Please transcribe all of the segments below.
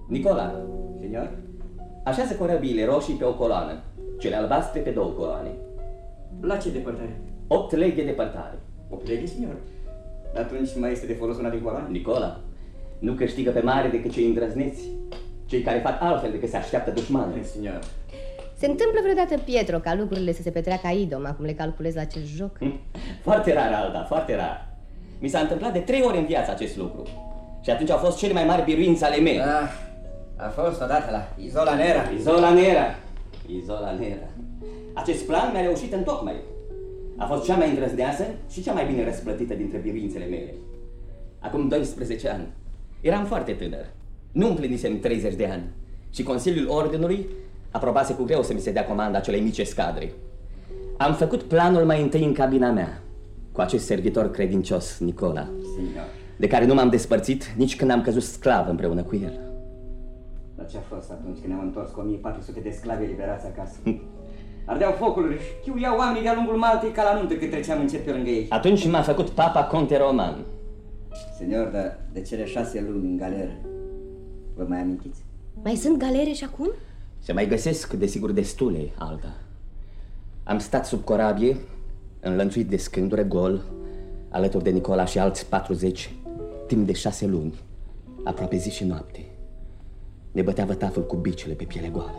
Nicola, Signor? așează corăbiile roșii pe o coloană, cele albastre pe 2 coloane. La ce depărtare? 8 leghe departare. 8 leghe, signor. Atunci mai este de folos una din coloane? Nicola, nu câștigă pe mare decât cei îndrăzneți, cei care fac altfel decât se așteaptă dușmanul. Signor. Se întâmplă vreodată, Pietro, ca lucrurile să se petreacă idom, acum le calculez la acest joc? Foarte rar, Alda, foarte rar. Mi s-a întâmplat de 3 ori în viață acest lucru. Și atunci au fost cele mai mari biruințe ale mele. A fost odată la Isola Nera. Isola Nera. Isola Nera. Acest plan mi-a reușit întocmai. A fost cea mai îndrăzneasă și cea mai bine răsplătită dintre biruințele mele. Acum 12 ani. Eram foarte tânăr. Nu împlinisem 30 de ani. Și Consiliul Ordinului aprobase cu greu să mi se dea comanda acelei mici escadre. Am făcut planul mai întâi în cabina mea, cu acest servitor credincios, Nicola, Signor. de care nu m-am despărțit nici când am căzut sclav împreună cu el. Dar ce a fost atunci când ne-am întors cu 1400 de sclavi eliberați acasă? Ardeau focurile și chiuiau oamenii de-a lungul Maltei ca la nuntă când treceam încet pe lângă ei. Atunci m-a făcut papa conte roman. Signor, dar de cele 6 luni în galeră, vă mai amintiți? Mai sunt galere și acum? Se mai găsesc, desigur, destule, Alda. Am stat sub corabie, înlănțuit de scândură, gol, alături de Nicola și alți 40, timp de 6 luni, aproape zi și noapte. Ne bătea vătaful cu bicele pe piele goală.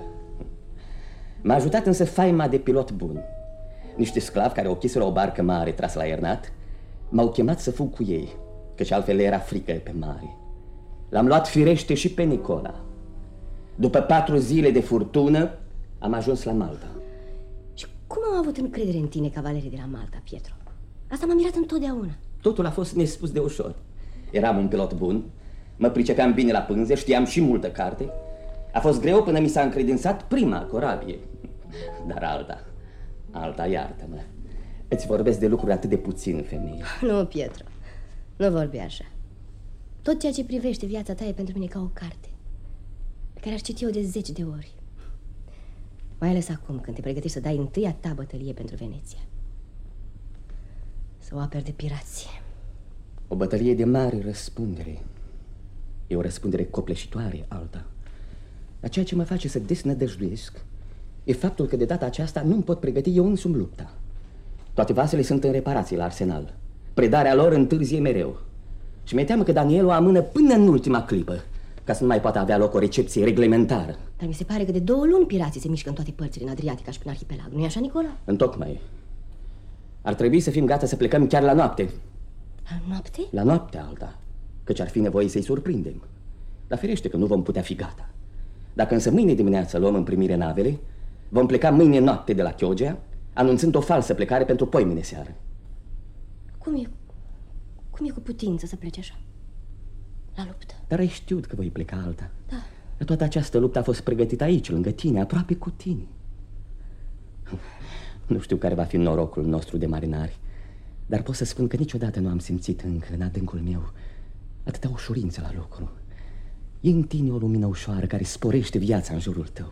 M-a ajutat însă faima de pilot bun. Niște sclavi care ochiseră o barcă mare trasă la iernat m-au chemat să fug cu ei, căci altfel le era frică pe mare. L-am luat firește și pe Nicola. După 4 zile de furtună, am ajuns la Malta. Și cum au avut încredere în tine cavalerii de la Malta, Pietro? Asta m-a mirat întotdeauna. Totul a fost nespus de ușor. Eram un pilot bun, mă pricepeam bine la pânze, știam și multă carte. A fost greu până mi s-a încredințat prima corabie. Dar Alta, iartă-mă. Îți vorbesc de lucruri atât de puțin, femeie. Nu, Pietro, nu vorbi așa. Tot ceea ce privește viața ta e pentru mine ca o carte pe care aș citi eu de 10 de ori. Mai ales acum, când te pregătești să dai întâia ta bătălie pentru Veneția. Să o aperi de pirație. O bătălie de mare răspundere. E o răspundere copleșitoare, Alta. Dar ceea ce mă face să desnădăjduiesc e faptul că de data aceasta nu-mi pot pregăti eu însumi lupta. Toate vasele sunt în reparații la arsenal. Predarea lor întârzie mereu. Și mi-e teamă că Daniel o amână până în ultima clipă, ca să nu mai poată avea loc o recepție reglementară. Dar mi se pare că de 2 luni pirații se mișcă în toate părțile, în Adriatica și prin arhipelag. Nu-i așa, Nicola? Întocmai. Ar trebui să fim gata să plecăm chiar la noapte. La noapte? La noapte, Alta, căci ar fi nevoie să-i surprindem. Dar firește că nu vom putea fi gata. Dacă însă mâine dimineață luăm în primire navele, vom pleca mâine noapte de la Chioggia, anunțând o falsă plecare pentru poimâine seară. Cum e cu putință să pleci așa? La luptă? Dar ai știut că voi pleca, Alta. Da. Toată această luptă a fost pregătită aici, lângă tine, aproape cu tine. Nu știu care va fi norocul nostru de marinari, dar pot să spun că niciodată nu am simțit încă în adâncul meu atâta ușurință la lucru. E în tine o lumină ușoară care sporește viața în jurul tău.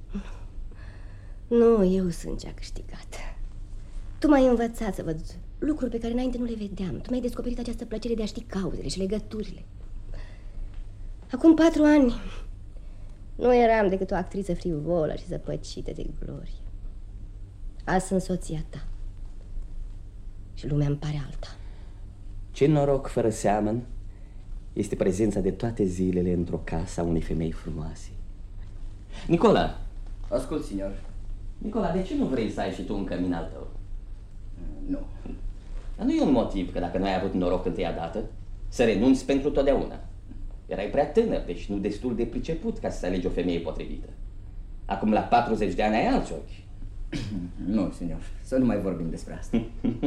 Nu, eu sunt cea câștigată. Tu m-ai învățat să văd lucruri pe care înainte nu le vedeam. Tu mi-ai descoperit această plăcere de a ști cauzele și legăturile. Acum 4 ani nu eram decât o actriță frivolă și zăpăcită de glorie. Azi sunt soția ta și lumea îmi pare alta. Ce noroc fără seamăn este prezența de toate zilele într-o casă a unei femei frumoase. Nicola! Ascult, signor. Nicola, de ce nu vrei să ai și tu un cămin al tău? Nu. Dar nu e un motiv că dacă nu ai avut noroc întâia dată, să renunți pentru totdeauna. Erai prea tânăr, deci nu destul de priceput ca să alegi o femeie potrivită. Acum la 40 de ani ai alți ochi. Nu, signor, să nu mai vorbim despre asta.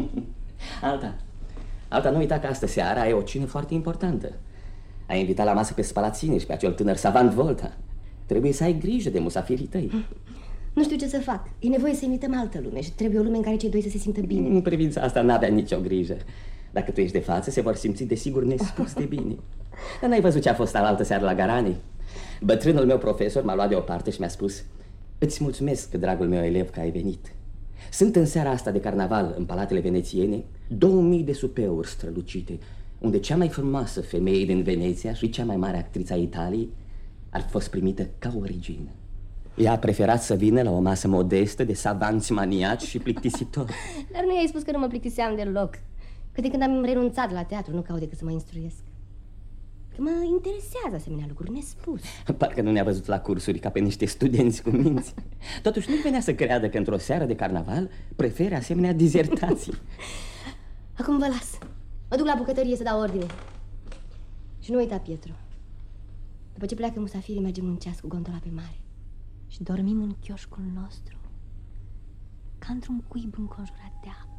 Alta, nu uita că astă seară ai o cină foarte importantă. Ai invitat la masă pe Spalaține și pe acel tânăr savant Volta. Trebuie să ai grijă de musafirii tăi. Nu știu ce să fac. E nevoie să imităm altă lume și trebuie o lume în care cei doi să se simtă bine. În privința asta n-avea nicio grijă. Dacă tu ești de față, se vor simți desigur nespus de bine. Dar n-ai văzut ce a fost alaltă seară la Garani? Bătrânul meu profesor m-a luat deoparte și mi-a spus: îți mulțumesc, dragul meu elev, că ai venit. Sunt în seara asta de carnaval în palatele venețiene 2000 de supeuri strălucite, unde cea mai frumoasă femeie din Veneția și cea mai mare actriță a Italiei ar fi fost primită ca o regină. Ea a preferat să vină la o masă modestă de savanți maniaci și plictisitori. Dar nu i-ai spus că nu mă plictiseam deloc. Că de când am renunțat la teatru nu caut decât să mă instruiesc. Că mă interesează asemenea lucruri nespus. Parcă nu ne-a văzut la cursuri ca pe niște studenți cu minți. Totuși nu venea să creadă că într-o seară de carnaval prefere asemenea dizertații. Acum vă las. Mă duc la bucătărie să dau ordine. Și nu uita, Pietro. După ce pleacă musafirii, mergem un ceas cu gondola pe mare și dormim în chioșcul nostru ca într-un cuib înconjurat de ape.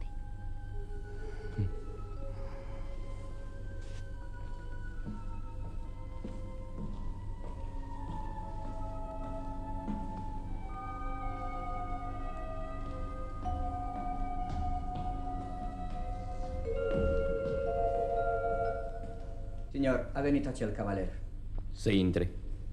Signor, a venit acel cavaler. Să intre.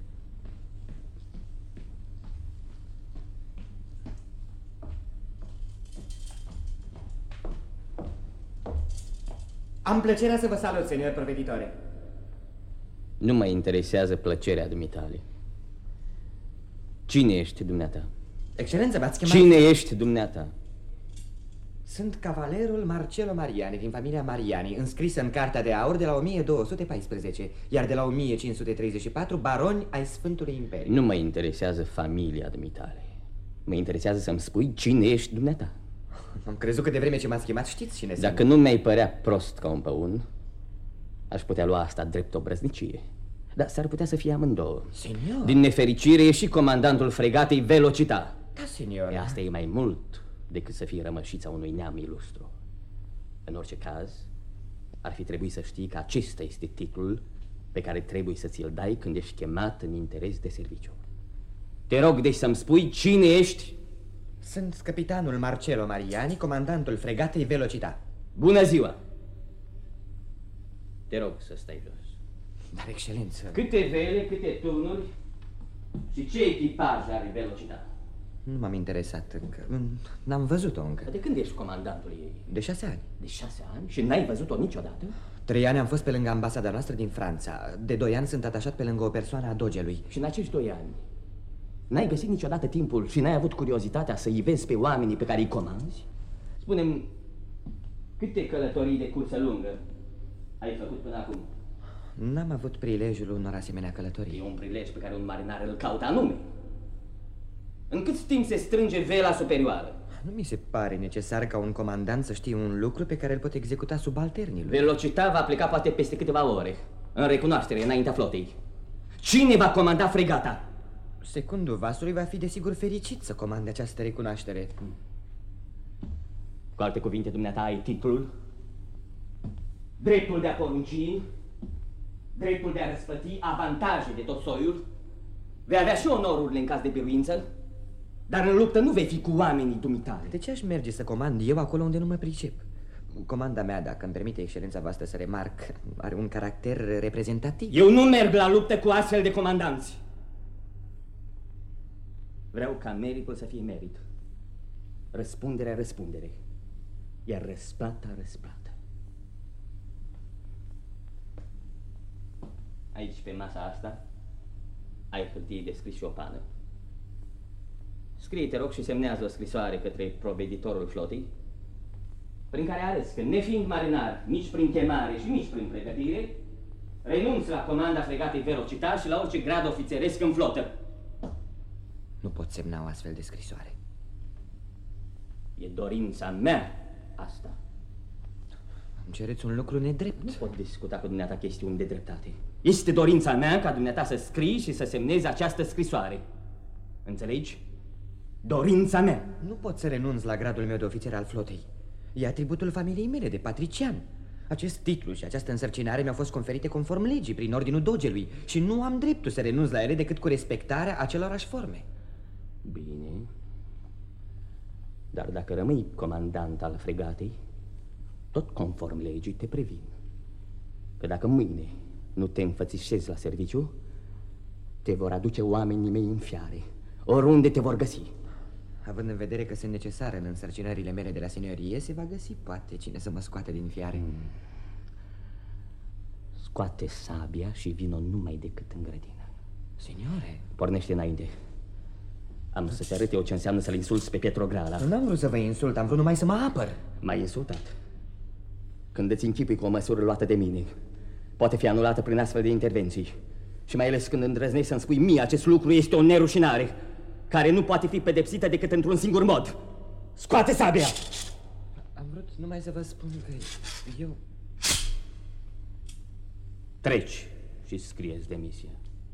Am plăcerea să vă salut, senior proveditore. Nu mă interesează plăcerea dumitale. Cine ești dumneata? Excelență, v-ați chemat? Cine ești dumneata? Sunt cavalerul Marcello Mariani, din familia Mariani, înscris în Cartea de Aur de la 1214, iar de la 1534 baroni ai Sfântului Imperiu. Nu mă interesează familia dumitale. Mă interesează să-mi spui cine ești dumneata. Am crezut că de vreme ce m-ați chemat știți cine sunt. Dacă nu mi-ai părea prost ca un păun, aș putea lua asta drept o brăznicie. Dar s-ar putea să fie amândouă. Senior? Din nefericire e și comandantul fregatei Velocita. Da, senior. E, asta e mai mult decât să fie rămășița unui neam ilustru. În orice caz, ar fi trebuit să știi că acesta este titlul pe care trebuie să ți-l dai când ești chemat în interes de serviciu. Te rog deci să-mi spui cine ești. Sunt capitanul Marcello Mariani, comandantul fregatei Velocita. Bună ziua! Te rog să stai jos. Dar, excelență... Câte vele, câte turnuri și ce echipaj are Velocita? Nu m-am interesat încă. N-am văzut-o încă. De când ești comandantul ei? De 6 ani. De 6 ani? Și n-ai văzut-o niciodată? 3 ani am fost pe lângă ambasada noastră din Franța. De 2 ani sunt atașat pe lângă o persoană a dogelui. Și în acești 2 ani n-ai găsit niciodată timpul și n-ai avut curiozitatea să-i vezi pe oamenii pe care îi comanzi? Spune-mi, câte călătorii de cursă lungă ai făcut până acum? N-am avut prilejul unor asemenea călătorii. E un prilej pe care un marinar îl caută anume. În cât timp se strânge vela superioară? Nu mi se pare necesar ca un comandant să știe un lucru pe care îl pot executa subalternii lui. Velocita va pleca poate peste câteva ore, în recunoaștere, înaintea flotei. Cine va comanda fregata? Secundul vasului va fi desigur fericit să comande această recunoaștere. Cu alte cuvinte, dumneata ai titlul, dreptul de a porunci, dreptul de a răspăti, avantaje de tot soiul. Vei avea și onorurile în caz de biruință, dar în luptă nu vei fi cu oamenii dumitale. De ce aș merge să comand eu acolo unde nu mă pricep? Comanda mea, dacă îmi permite excelența voastră să remarc, are un caracter reprezentativ. Eu nu merg la luptă cu astfel de comandanți. Vreau ca meritul să fie merit, răspunderea răspundere, iar răsplata răsplată. Aici, pe masa asta, ai hârtie de scris și o pană. Scrie, te rog, și semnează o scrisoare către proveditorul flotei, prin care arăți că, nefiind marinar, nici prin chemare și nici prin pregătire, renunți la comanda fregatei Velocita și la orice grad ofițeresc în flotă. Nu pot semna o astfel de scrisoare. E dorința mea asta. Îmi cereți un lucru nedrept. Nu pot discuta cu dumneata chestiuni de dreptate. Este dorința mea ca dumneata să scrii și să semnezi această scrisoare. Înțelegi? Dorința mea. Nu pot să renunț la gradul meu de ofițer al flotei. E atributul familiei mele de patrician. Acest titlu și această însărcinare mi-au fost conferite conform legii, prin ordinul dogelui, și nu am dreptul să renunț la ele decât cu respectarea acelorași forme. Bine. Dar dacă rămâi comandant al fregatei, tot conform legii te previn că dacă mâine nu te înfățișezi la serviciu, te vor aduce oamenii mei în fiare, oriunde te vor găsi. Având în vedere că sunt necesare în însărcinările mele de la seniorie, se va găsi poate cine să mă scoată din fiare. Scoate sabia și vino numai decât în grădină. Signore, pornește înainte. Am să te arăt eu ce înseamnă să-l insulți pe Pietro Grala. n-am vrut să vă insult, am vrut numai să mă apăr. M-ai insultat. Când îți închipui cu o măsură luată de mine, poate fi anulată prin astfel de intervenții. Și mai ales când îndrăznești să-mi spui mie acest lucru, este o nerușinare care nu poate fi pedepsită decât într-un singur mod. Scoate sabia! Am vrut numai să vă spun că eu... Treci și scrieți demisia.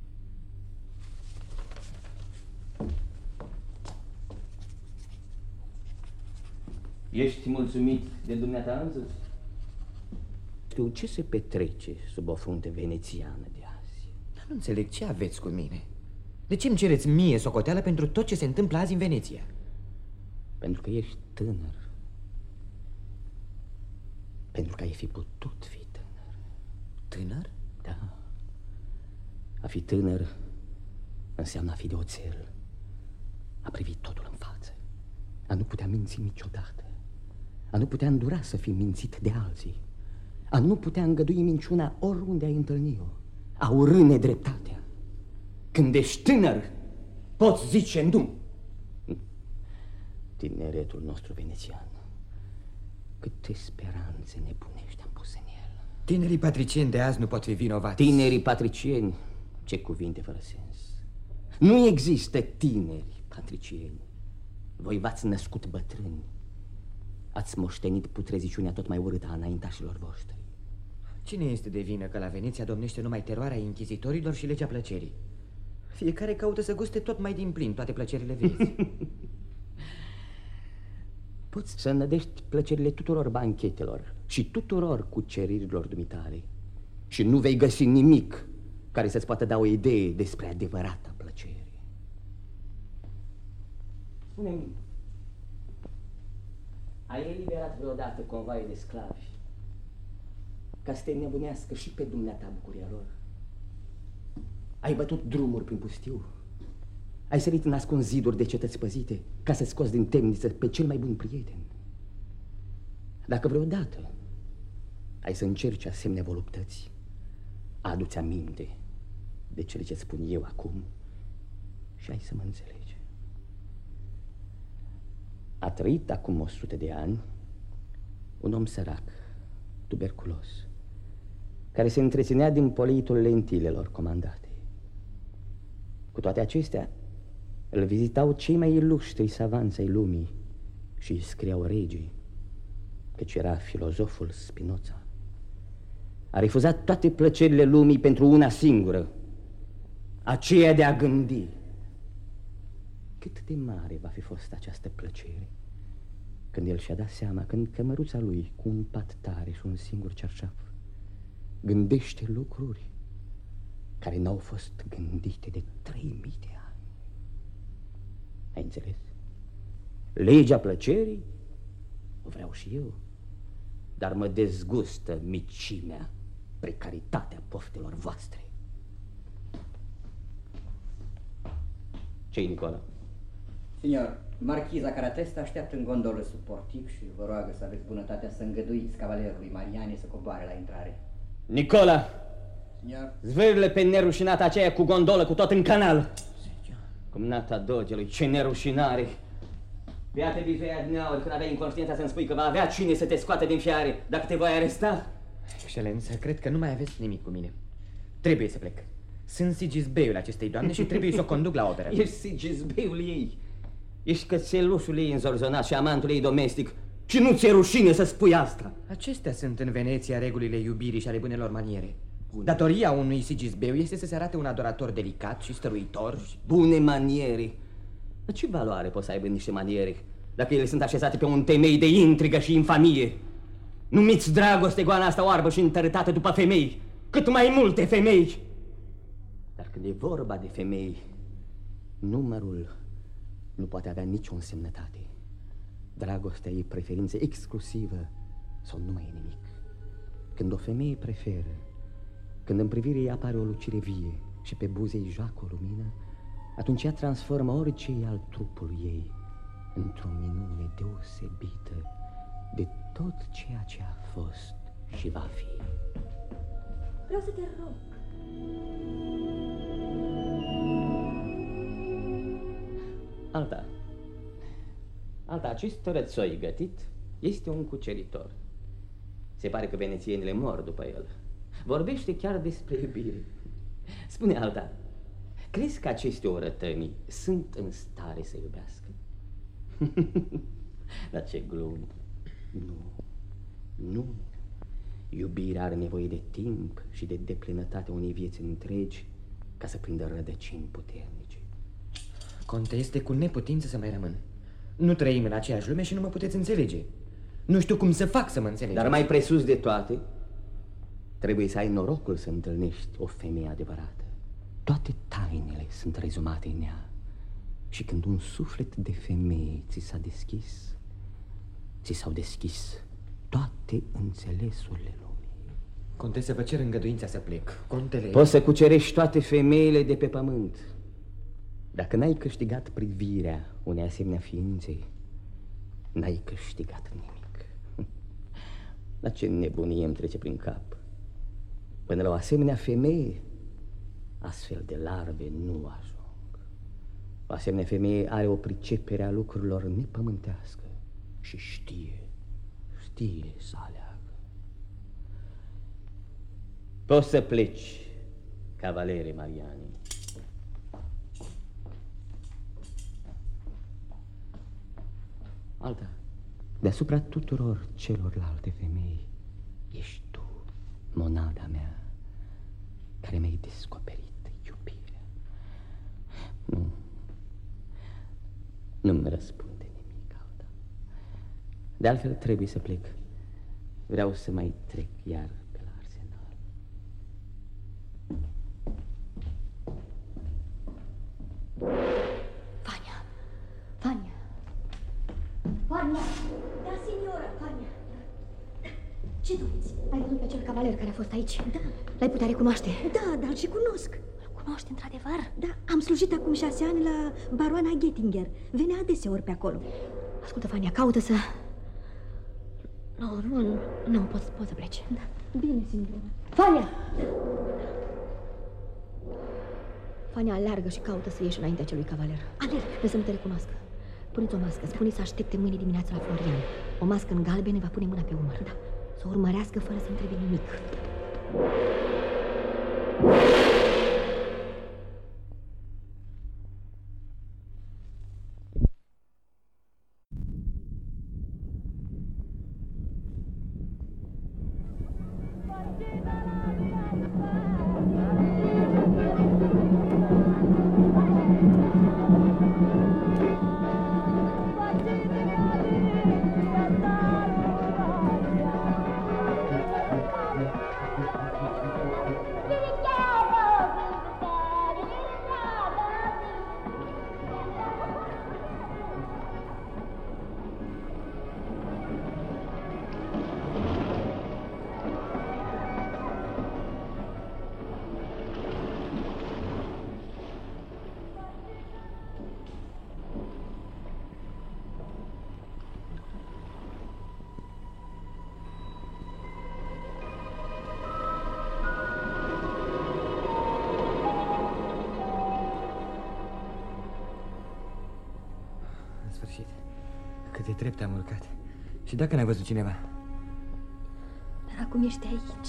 Ești mulțumit de dumneata însuți? Știu ce se petrece sub o frunte venețiană de azi. Dar nu înțeleg ce aveți cu mine. De ce îmi cereți mie socoteală pentru tot ce se întâmplă azi în Veneția? Pentru că ești tânăr. Pentru că ai fi putut fi tânăr. Tânăr? Da. A fi tânăr înseamnă a fi de oțel. A privi totul în față. A nu putea minți niciodată. A nu putea îndura să fii mințit de alții. A nu putea îngădui minciuna oriunde ai întâlni-o. A urâ nedreptatea. Când ești tânăr, poți zice nu. Tineretul nostru venețian, câte speranțe nebunești am pus în el. Tinerii patricieni de azi nu pot fi vinovați. Tinerii patricieni, ce cuvinte fără sens. Nu există tineri patricieni. Voi v-ați născut bătrâni. Ați moștenit putreziciunea tot mai urâtă a înaintașilor voștri. Cine este de vină că la Veneția domnește numai teroarea inchizitorilor și legea plăcerii? Fiecare caută să guste tot mai din plin toate plăcerile vieții. Poți să înnădești plăcerile tuturor banchetelor și tuturor cuceririlor dumitale și nu vei găsi nimic care să-ți poată da o idee despre adevărata plăcere. Spune-mi, ai eliberat vreodată convoaie de sclavi ca să te nebunească și pe dumneata bucuria lor? Ai bătut drumuri prin pustiu? Ai sărit în ascuns ziduri de cetăți păzite ca să scoți din temniță pe cel mai bun prieten? Dacă vreodată ai să încerci asemenea voluptăți, adu-ți aminte de cele ce spun eu acum și ai să mă înțelegi. A trăit acum 100 de ani un om sărac, tuberculos, care se întreținea din poleitul lentilelor comandate. Cu toate acestea, îl vizitau cei mai iluștri savanți ai lumii și îi scriau regii, căci era filozoful Spinoza. A refuzat toate plăcerile lumii pentru una singură, aceea de a gândi. Cât de mare va fi fost această plăcere când el și-a dat seama că în cămăruța lui, cu un pat tare și un singur cerșaf, gândește lucruri care n-au fost gândite de 3000 de ani. Ai înțeles? Legea plăcerii o vreau și eu, dar mă dezgustă micimea, precaritatea poftelor voastre. Ce-i, Nicola? Signor, marchiza Caratesta așteaptă în gondolă sub portic și vă roagă să aveți bunătatea să îngăduiți cavalerului Mariani să coboare la intrare. Nicola! Signor? Zvârle pe nerușinata aceea cu gondolă, cu tot în canal. Cumnata dogelui, ce nerușinare! Ia te bizuia dneauri când aveai inconștiența să-mi spui că va avea cine să te scoate din fiare dacă te voi aresta. Excelență, cred că nu mai aveți nimic cu mine. Trebuie să plec. Sunt Sigisbeiul acestei doamne și trebuie să o conduc la operă. Ești Sigisbeiul ei. Ești cățelușul ei înzorzonat și amantul ei domestic. Și nu ți-e rușine să spui asta. Acestea sunt în Veneția regulile iubirii și ale bunelor maniere. Datoria unui Sigisbeu este să se arate un adorator delicat și stăruitor. Bune maniere. Dar ce valoare pot să aibă niște maniere dacă ele sunt așezate pe un temei de intrigă și infamie? Numiți dragoste goana asta oarbă și întărâtată după femei, cât mai multe femei. Dar când e vorba de femei, numărul nu poate avea nicio însemnătate. Dragostea e preferință exclusivă sau nu mai e nimic. Când o femeie preferă, când în privire ei apare o lucire vie și pe buze îi joacă o lumină, atunci ea transformă orice e al trupului ei într-o minune deosebită de tot ceea ce a fost și va fi. Vreau să te rog. Alta, acest rățoi gătit este un cuceritor. Se pare că venețienile mor după el. Vorbește chiar despre iubire. Spune, Alta, crezi că aceste orătănii sunt în stare să iubească? Dar ce glumă. Nu. Iubirea are nevoie de timp și de deplinătatea unei vieți întregi ca să prindă rădăcini puternice. Conte, este cu neputință să mai rămân. Nu trăim în aceeași lume și nu mă puteți înțelege. Nu știu cum să fac să mă înțelegeți. Dar mai presus de toate, trebuie să ai norocul să întâlnești o femeie adevărată. Toate tainele sunt rezumate în ea. Și când un suflet de femeie ți s-a deschis, ți s-au deschis toate înțelesurile lumii. Conte, să vă cer îngăduința să plec. Contele... Poți să cucerești toate femeile de pe pământ. Dacă n-ai câștigat privirea unei asemenea ființe, n-ai câștigat nimic. Dar ce nebunie îmi trece prin cap. Până la o asemenea femeie, astfel de larve nu ajung. O asemenea femeie are o pricepere a lucrurilor nepământească și știe să aleagă. Poți să pleci, cavalere Mariani. Alta, deasupra tuturor celorlalte femei, ești tu, monada mea, care mi-ai descoperit iubirea. Nu-mi răspunde nimic, Alta. De altfel trebuie să plec. Vreau să mai trec iar pe la Arsenal. Vania! Da, signora, Vania! Ce doriți? Ai văzut pe acel cavaler care a fost aici? Da. L-ai putea recunoaște? Da, dar și cunosc. Îl cunoști într-adevăr? Da, am slujit acum 6 ani la baroana Gettinger. Venea adeseori pe acolo. Ascultă, Vania, caută să... Nu, poți să pleci. Da, bine, signora. Vania! Vania, aleargă și caută să ieși înaintea acelui cavaler. Alerg. De să nu te recunoască. Puneți o mască, spune-i să aștepte mâine dimineața la Florian. O mască în galben, va pune mâna pe umăr. Da. Să o urmărească fără să întrebe nimic. Cât de trepte am urcat. Și dacă n-ai văzut cineva? Dar acum ești aici.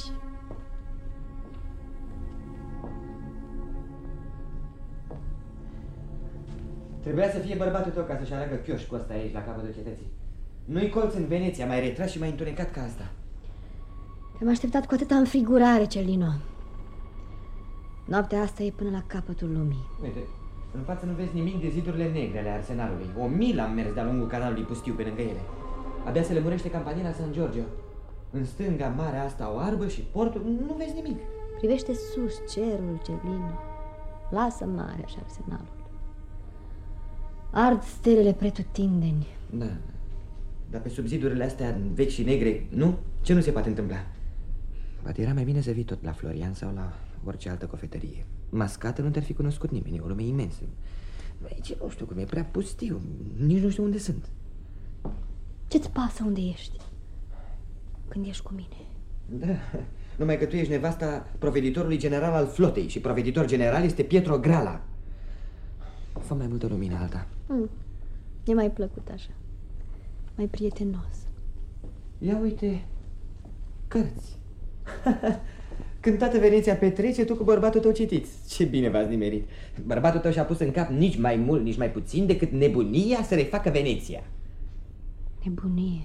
Trebuia să fie bărbatul tău ca să-și aleagă chioșcul ăsta aici, la capătul cetății. Nu-i colț în Veneția, mai retras și mai întunecat ca asta. Te-am așteptat cu atâta înfrigurare, Cellino. Noaptea asta e până la capătul lumii. Uite, în față nu vezi nimic de zidurile negre ale arsenalului. 1000 am mers de-a lungul canalului pustiu pe lângă ele. Abia se lămurește campania San Giorgio. În stânga, marea asta oarbă și portul, nu vezi nimic. Privește sus cerul, Cellino. Lasă marea și arsenalul. Ard stelele pretutindeni. Da, dar pe sub zidurile astea vechi și negre, nu? Ce nu se poate întâmpla? Poate era mai bine să vii tot la Florian sau la orice altă cofetărie. Mascată nu te-ar fi cunoscut nimeni, e o lume imensă. Aici nu știu cum e, prea pustiu, nici nu știu unde sunt. Ce-ți pasă unde ești? Când ești cu mine? Da, numai că tu ești nevasta proveditorului general al flotei și proveditor general este Pietro Grala. Fă mai multă lumină, Alta. E mai plăcut așa. Mai prietenos. Ia uite, cărți. Când toată Veneția petrece, tu cu bărbatul tău citiți. Ce bine v-ați nimerit. Bărbatul tău și-a pus în cap nici mai mult, nici mai puțin decât nebunia să refacă Veneția. Nebunie.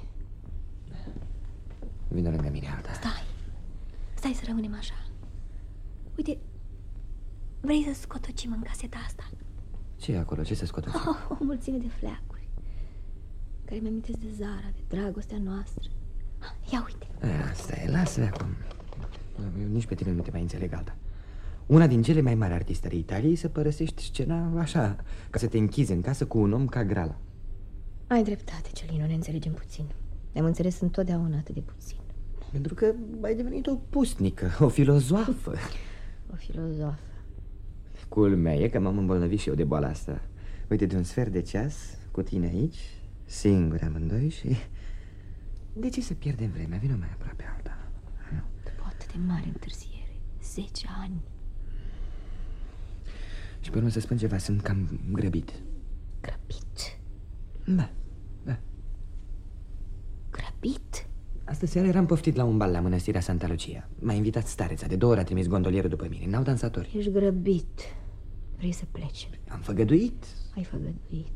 Vino lângă mine, Alta. Stai să rămânem așa. Uite, vrei să scotocim în caseta asta? Ce e acolo? Ce se scotocim? O mulțime de fleacuri care mi-amintesc de Zara, de dragostea noastră. Ia uite. Asta e, lasă acum. Eu nici pe tine nu te mai înțeleg, Alta. Una din cele mai mari artiste ale Italiei să părăsești scena așa, ca să te închizi în casă cu un om ca Grala. Ai dreptate, Celino, ne înțelegem puțin. Ne-am înțeles întotdeauna atât de puțin. Pentru că ai devenit o pustnică, o filozoafă. O filozofă. Culmea e că m-am îmbolnăvit și eu de boala asta. Uite, de un sfert de ceas, cu tine aici, singuri amândoi și... De ce să pierdem vremea? Vino mai aproape, Alta. După atât de mare întârziere, 10 ani. Și pe urmă să spun ceva, sunt cam grăbit. Grăbit? Da. Grăbit? Astă seară eram poftit la un bal la mănăstirea Santa Lucia. M-a invitat stareța, de 2 ori a trimis gondolierul după mine. N-au dansatori. Ești grăbit. Vrei să pleci? Am făgăduit. Ai făgăduit.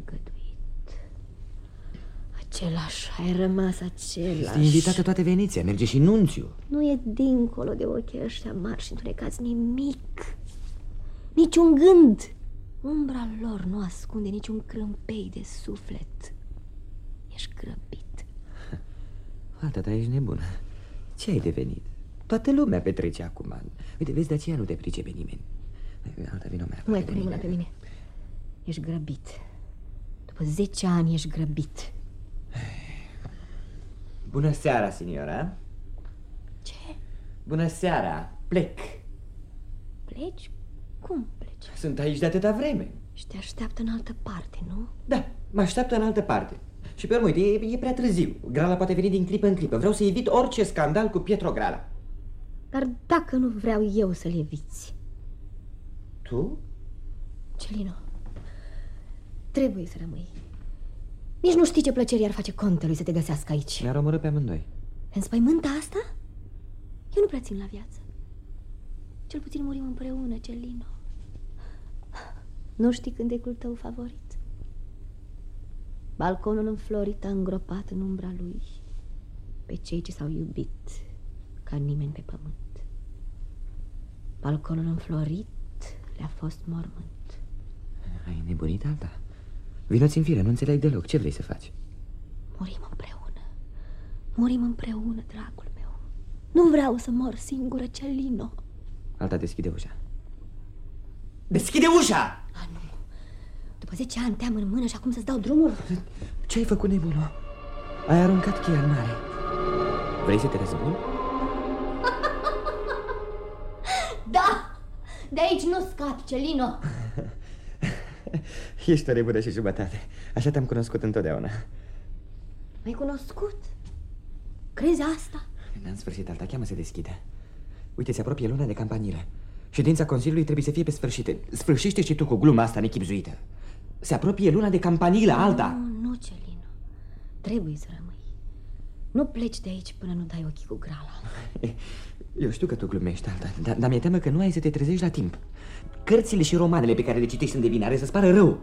Același, ai rămas același. Este invitată toată Veneția, merge și nunțiu. Nu e dincolo de ochii ăștia mari și întunecați nimic. Niciun gând. Umbra lor nu ascunde niciun crâmpei de suflet. Ești grăbit. Alta ta, ești nebună. Ce ai devenit? Toată lumea petrece acum. Uite, vezi, de aceea nu te pricepe nimeni. Alta, vino mai Nu mai pune mâna pe mine. Ești grăbit. După 10 ani ești grăbit. Bună seara, signora. Ce? Bună seara. Plec. Pleci? Cum pleci? Sunt aici de atâta vreme. Și te așteaptă în altă parte, nu? Da, mă așteaptă în altă parte. Și pe urmă, uite, e prea târziu. Grala poate veni din clipă în clipă. Vreau să evit orice scandal cu Pietro Grala. Dar dacă nu vreau eu să le eviți? Tu? Celino, trebuie să rămâi. Nici nu știi ce plăcere i-ar face contelui să te găsească aici. Ne-ar omorâ pe amândoi. Te înspăimântă asta? Eu nu prea țin la viață. Cel puțin murim împreună, Celino. Nu știi cântecul tău favorit? Balconul înflorit a îngropat în umbra lui pe cei ce s-au iubit ca nimeni pe pământ. Balconul înflorit le-a fost mormânt. Ai nebunit, Alta? Vino-ți în fire, nu înțeleg deloc. Ce vrei să faci? Murim împreună. Murim împreună, dragul meu. Nu vreau să mor singură, Celino. Alta, deschide ușa. Deschide ușa! Nu. După 10 ani te-am în mână și acum să-ți dau drumul? Ce ai făcut, nebună? Ai aruncat cheia în mare. Vrei să te răzbuni? Da! De aici nu scapi, Celino. Ești o nebună și jumătate. Așa te-am cunoscut întotdeauna. M-ai cunoscut? Crezi asta? În sfârșit, Alta, cheamă să deschide. Uite, se apropie luna de campanilă. Ședința Consiliului trebuie să fie pe sfârșit. Sfârșește și tu cu gluma asta nechibzuită. Se apropie luna de campanilă, Alta. Nu, Celino. Trebuie să rămâi. Nu pleci de aici până nu dai ochii cu Grala. Eu știu că tu glumești, Alta, dar mi-e teamă că nu ai să te trezești la timp. Cărțile și romanele pe care le citești sunt de vinare să-ți pară rău.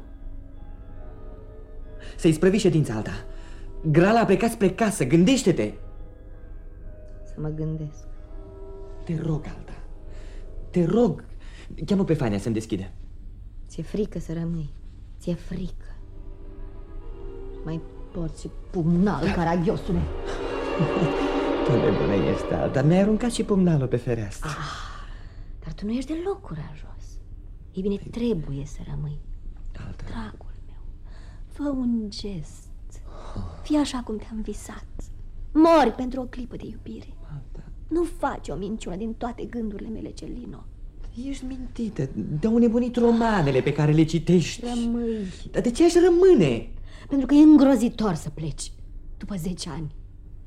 Să-i sprăvi ședința, Alta. Grala a plecat spre casă, gândește-te. Să mă gândesc. Te rog, Alta. Te rog. Cheamă pe Fania să-mi deschidă. Ți-e frică să rămâi. Ți-e frică. Mai porți și pumnal, caragiosule. Tu nebună ești, Alta. Mi-ai aruncat și pumnalul pe fereastră. Dar tu nu ești deloc curajos. Ei bine, trebuie să rămâi. Alta. Dragul meu, fă un gest. Fii așa cum te-am visat. Mori pentru o clipă de iubire. Alta. Nu faci o minciună din toate gândurile mele, Celino. Ești mintită. De-au nebunit romanele pe care le citești. Rămâi. Dar de ce aș rămâne? Pentru că e îngrozitor să pleci după 10 ani.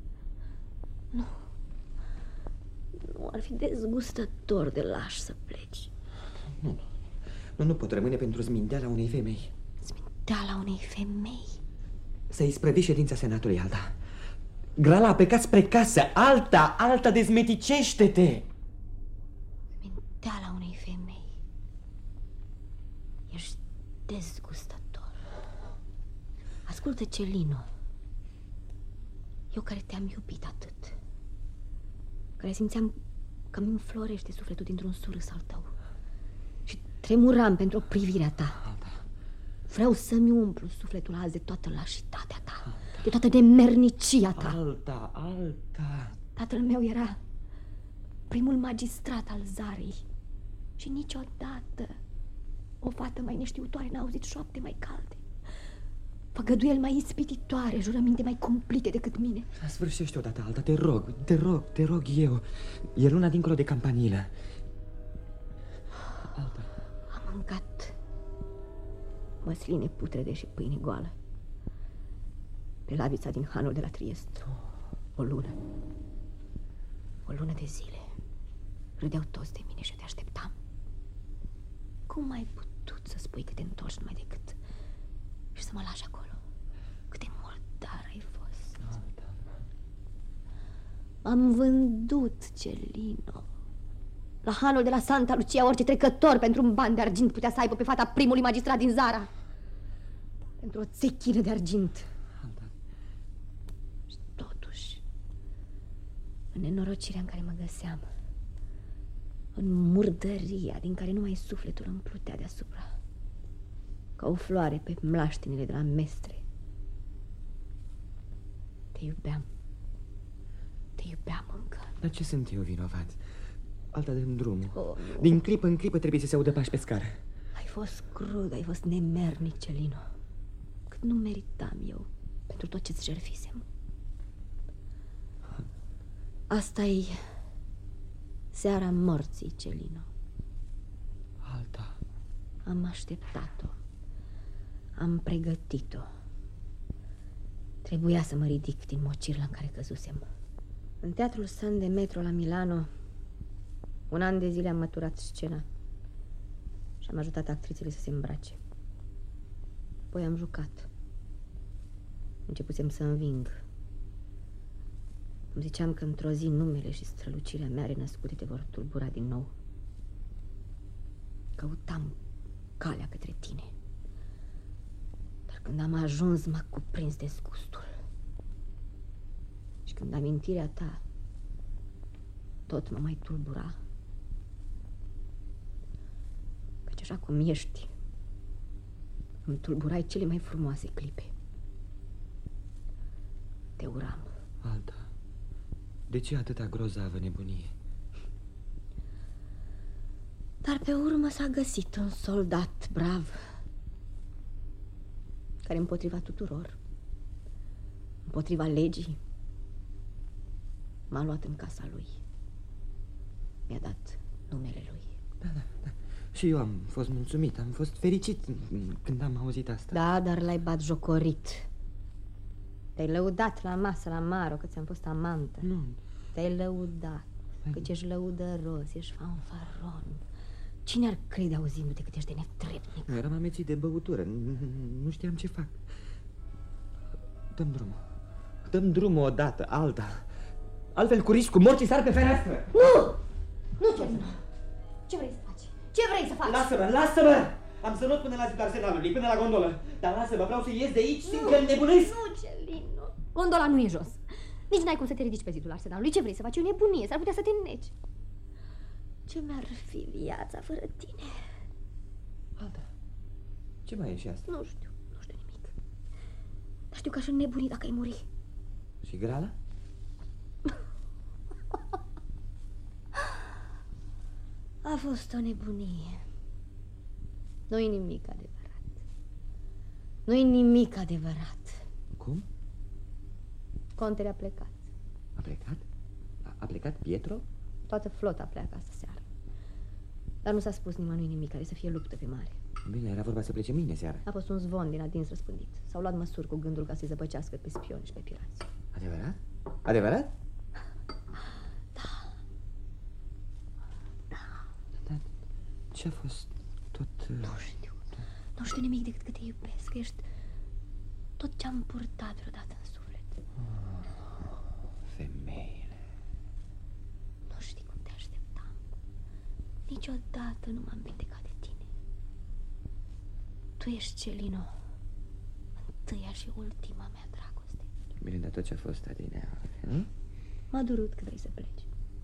Nu ar fi dezgustător de lași să pleci. Nu pot rămâne pentru sminteala unei femei. minteala unei femei. Să isprăvi ședința senatului, Alta. Grala a plecat spre casă. Alta, dezmeticește-te! Minteala unei femei. Ești dezgustător. Ascultă, Celino. Eu care te-am iubit atât, care simțeam că mi înflorește sufletul dintr-un surâs al tău și tremuram pentru o privire a ta. Vreau să-mi umplu sufletul azi de toată lașitatea ta, de toată nemernicia ta. Alta. Tatăl meu era primul magistrat al Zarei și niciodată o fată mai neștiutoare n-a auzit șoapte mai calde, făgăduieli mai ispititoare, jurăminte mai cumplite decât mine. Sfârșește odată, Alta, te rog eu. E luna dincolo de campanilă. Alta. Am mâncat măsline putrede și pâine goală pe lavița din hanul de la Triest. O lună de zile râdeau toți de mine și te așteptam. Cum ai putut să spui că te întorci numai decât și să mă lași acolo? Cât de murdar ai fost. M-am vândut, Celino. La hanul de la Santa Lucia, orice trecător pentru un ban de argint putea să aibă pe fata primului magistrat din Zara. Pentru o țechină de argint. Și totuși, în nenorocirea în care mă găseam, în murdăria din care numai sufletul îmi plutea deasupra, ca o floare pe mlaștinile de la Mestre, te iubeam încă. Dar ce sunt eu vinovat? Alta, dă-mi drumul. Oh, din clipă în clipă trebuie să se audă pași pe scară. Ai fost crud, ai fost nemernic, Celino. Cât nu meritam eu pentru tot ce-ți jertfisem. Asta-i seara morții, Celino. Alta. Am așteptat-o. Am pregătit-o. Trebuia să mă ridic din mocirla în care căzusem. În teatrul San Demetro la Milano, un an de zile am măturat scena și am ajutat actrițele să se îmbrace. Apoi am jucat. Începusem să înving. Îmi ziceam că într-o zi numele și strălucirea mea renăscute te vor tulbura din nou. Căutam calea către tine. Dar când am ajuns, m-a cuprins dezgustul. Și când amintirea ta tot mă mai tulbura, căci așa cum ești, îmi tulburai cele mai frumoase clipe. Te uram. Alta, de ce atâta grozavă nebunie? Dar pe urmă s-a găsit un soldat brav care împotriva tuturor, împotriva legii, m-a luat în casa lui. Mi-a dat numele lui. Da. Și eu am fost mulțumit, am fost fericit când am auzit asta. Da, dar l-ai batjocorit. Te-ai lăudat la masă la Maro că ți-am fost amantă. Nu. Te-ai lăudat, căci ești lăudăros, ești fanfaron. Cine ar crede auzindu-te cât ești de netrebnic? Eram amețit de băutură, nu știam ce fac. Dăm drumul odată, Alta. Altfel, cu riscul morții sar pe fereastră. Nu, Celino. Ce vrei să faci? Ce vrei să faci? Lasă-mă! Am să not până la zidul arsenalului, până la gondolă. Dar lasă-mă, vreau să ies de aici, simt că înnebunesc. Nu, Celino. Gondola nu e jos. Nici n-ai cum să te ridici pe zidul arsenalului. Ce vrei să faci? E o nebunie, s-ar putea să te înneci. Ce mi-ar fi viața fără tine? Alta, ce mai e și asta? Nu știu nimic. Dar știu că aș înnebuni dacă ai muri. Și Grala? A fost o nebunie. Nu-i nimic adevărat. Nu-i nimic adevărat. Cum? Contele a plecat. A plecat? A plecat Pietro? Toată flota pleacă astă seară. Dar nu s-a spus nimănui nimic, care să fie luptă pe mare. Bine, era vorba să plece mâine seara. A fost un zvon din adins răspândit. S-au luat măsuri cu gândul ca să-i zăpăcească pe spioni și pe pirați. Adevărat? Adevărat? Da. Dar ce a fost tot... Nu Nu știu nimic decât că te iubesc. Ești tot ce-am purtat vreodată în suflet. Femeile. Nu știi cum te așteptam. Niciodată nu m-am vindecat de tine. Tu ești, Celino, întâia și ultima mea dragoste. Bine, dar tot ce a fost adineauri, nu? M-a durut că vrei să pleci.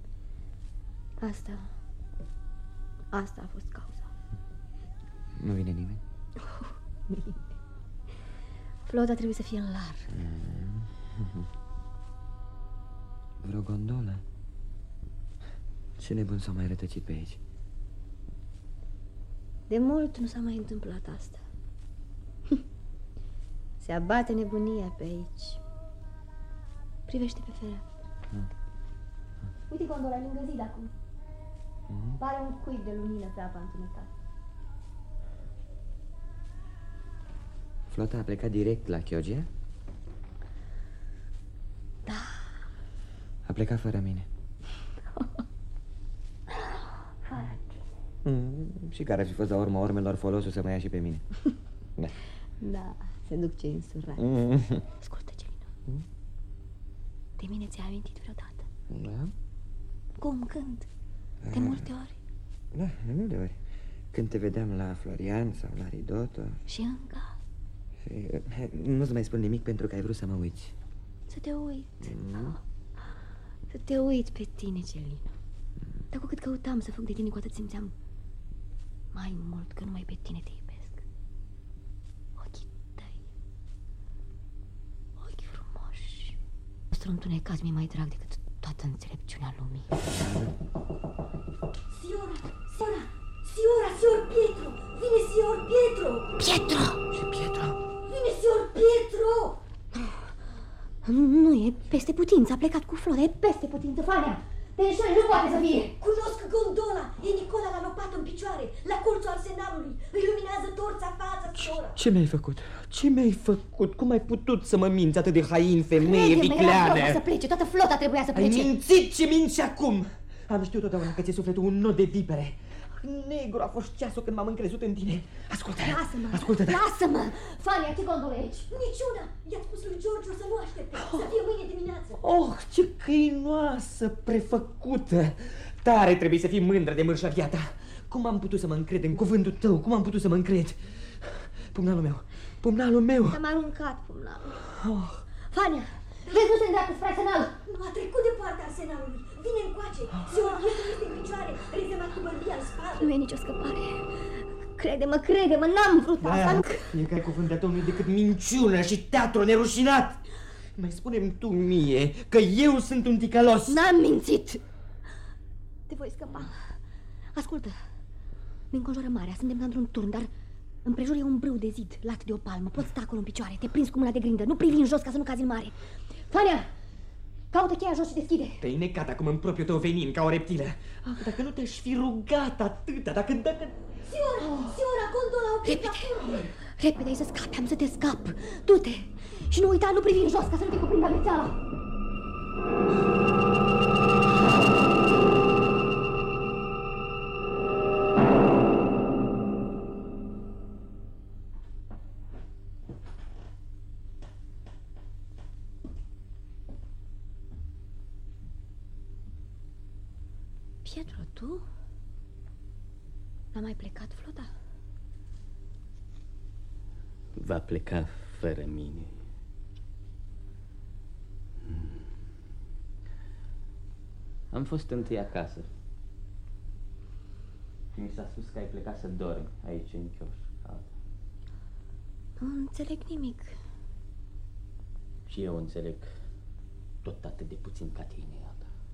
Asta a fost cauza. Nu vine nimeni? Flota trebuie să fie în lar. Vreo gondolă? Ce nebun s-a mai rătăcit pe aici. De mult nu s-a mai întâmplat asta. Se abate nebunia pe aici. Privește pe fereastră. Uite gondola lângă zid acum. Pare un cuib de lumină pe apa întunecată. Flota a plecat direct la Chioggia? Da. A plecat fără mine. Fără tine. Și care ar fi fost la urma urmelor folosul să mă ia și pe mine? Da. Da, se duc cei însurați. Ascultă, Celino. De mine ți-ai amintit vreodată? Da? Cum, când? De multe ori? Da, de multe ori. Când te vedeam la Florian sau la Ridoto. Și încă? Nu-ți mai spun nimic pentru că ai vrut să mă uiți. Să te uit. Să te uit pe tine, Celino. Dar cu cât căutam să fac de tine, cu atât simțeam mai mult că numai pe tine te iubesc. Ochii tăi, ochi frumoși. Nostru întunecat mi-e mai drag decât toată înțelepciunea lumii. Signor Pietro! Vine signor Pietro! Pietro! Și Pietro? Vine signor Pietro! Nu, e peste putință, a plecat cu Flora, e peste putință, Fania! Te înșeli, nu poate să fie! Cunosc gondola! E Nicola la lopată în picioare, la colțul arsenalului. Îi luminează torța fața, sora. Ce mi-ai făcut? Ce mi-ai făcut? Cum ai putut să mă minți atât de hain, femeie vicleană? Era să plece, toată flota trebuia să plece. Ai mințit ce minți acum! Am știut totdeauna că ți-e sufletul un nod de vipere. Negru a fost ceasul când m-am încrezut în tine. Ascultă! Lasă-mă! Ascultă-te! Lasă-mă! Fania, ce gondolă aici? Niciuna! I-a spus lui Giorgio să nu aștepte, să fie mâine dimineață. Oh, ce câinoasă prefăcută! Tare trebuie să fii mândră de mărșăvia ta. Cum am putut să mă încred în cuvântul tău? Cum am putut să mă încred? Pumnalul meu! Pumnalul meu! Am aruncat pumnalul. Fania, vezi, nu se îndreaptă spre arsenal. Nu a trecut de partea arsenalului. Vine încoace. Signor Pietro este în picioare, rezemat cu bărbia în spate. Nu e nicio scăpare. Crede-mă, n-am vrut asta. Fiecare cuvânt de-a tău nu e decât minciună și teatru nerușinat. Mai spune-mi tu mie că eu sunt un ticalos. N-am mințit. Te voi scăpa. Ascultă, ne înconjoară marea, suntem ca într-un turn, dar împrejur e un brâu de zid, lat de o palmă. Poți sta acolo în picioare, te prinzi cu mâna de grindă. Nu privi în jos ca să nu cazi în mare. Fania, caută cheia jos și deschide. Te-ai necat acum în propriul tău venin ca o reptilă. Dacă nu te-aș fi rugat atâta, dacă... Signora, gondola a oprit la furte. Repede, ai să scapi, am să te scap. Du-te și nu uita, nu privi în jos ca să nu te cuprindă agățeala. Pietro, tu? N-a mai plecat flota? Va pleca fără mine. Am fost întâi acasă. Și mi s-a spus că ai plecat să dormi aici în chioșc. Nu înțeleg nimic. Și eu înțeleg tot atât de puțin ca tine, Alta.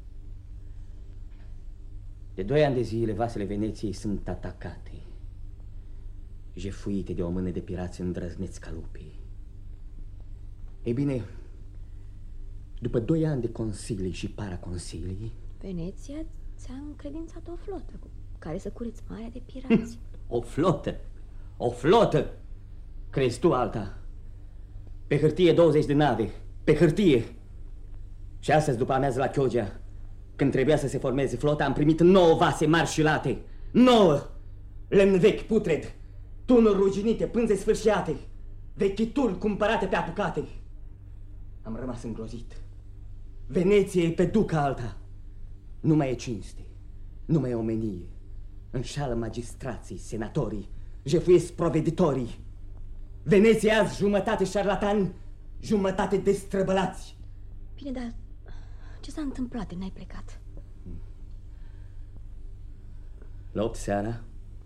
De 2 ani de zile vasele Veneției sunt atacate, jefuite de o mână de pirați îndrăzneți ca lupii. Ei bine, după 2 ani de consilii și paraconsilii, Veneția ți-a încredințat o flotă cu care să cureți marea de pirați. O flotă? O flotă? Crezi tu, Alta? Pe hârtie 20 de nave, pe hârtie. Și astăzi, după amiază la Chioggia, când trebuia să se formeze flota, am primit 9 vase mari și late. 9! Lemn vechi, putred. tunuri ruginite, pânze sfârșiate, vechituri cumpărate pe apucate. Am rămas îngrozit. Veneția e pe duca alta. Nu mai e cinste, nu mai e omenie. Înșală magistrații, senatorii, jefuiesc proveditorii. Veneția azi jumătate șarlatani, jumătate destrăbălați. Bine, dar ce s-a întâmplat de n-ai plecat? La 8 seara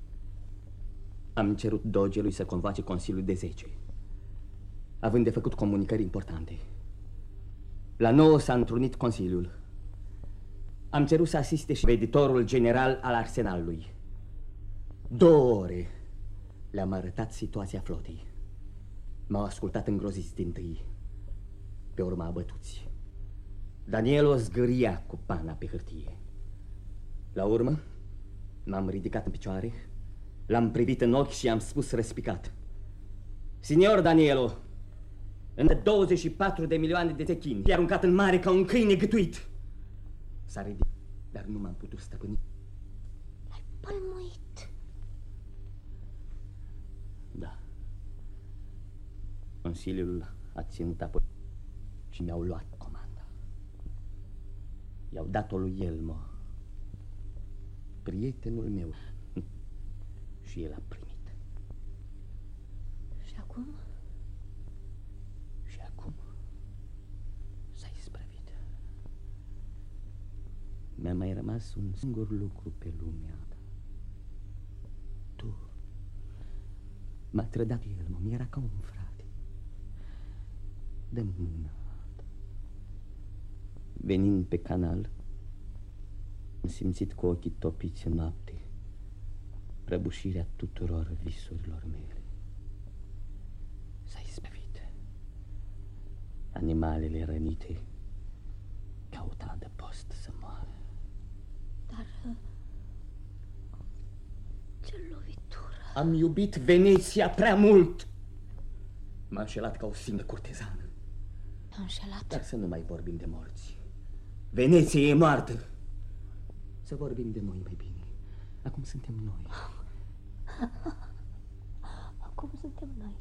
am cerut dogelui să convoace Consiliul de 10, având de făcut comunicări importante. La 9 s-a întrunit Consiliul. Am cerut să asiste și veditorul general al arsenalului. 2 ore le-am arătat situația flotei. M-au ascultat îngroziți dintâi, pe urma abătuți. Daniel o zgâria cu pana pe hârtie. La urmă m-am ridicat în picioare, l-am privit în ochi și i-am spus răspicat: Signor Danielo, în 24 de milioane de zechini, i-a aruncat în mare ca un câine gâtuit. S-a ridicat, dar nu m-am putut stăpâni. L-ai pălmuit. Da. Consiliul a ținut apoi și mi-au luat comanda. I-au dat-o lui Elmo, prietenul meu, și el a primit. Și acum? Și acum s-a isprăvit. Mi-a mai rămas un singur lucru pe lumea ta. Tu. M-a trădat Elmo, mi-era ca un frate. Dă-mi mâna. Venind pe canal, am simțit cu ochii topiți în noapte prăbușirea tuturor visurilor mele. S-a isprăvit. Animalele rănite caută adăpost să moară. Dar ce lovitură! Am iubit Veneția prea mult. M-a înșelat ca o singură curtezană. M-a înșelat. Dar să nu mai vorbim de morți. Veneția e moartă. Să vorbim de noi mai bine. Acum suntem noi. Acum suntem noi.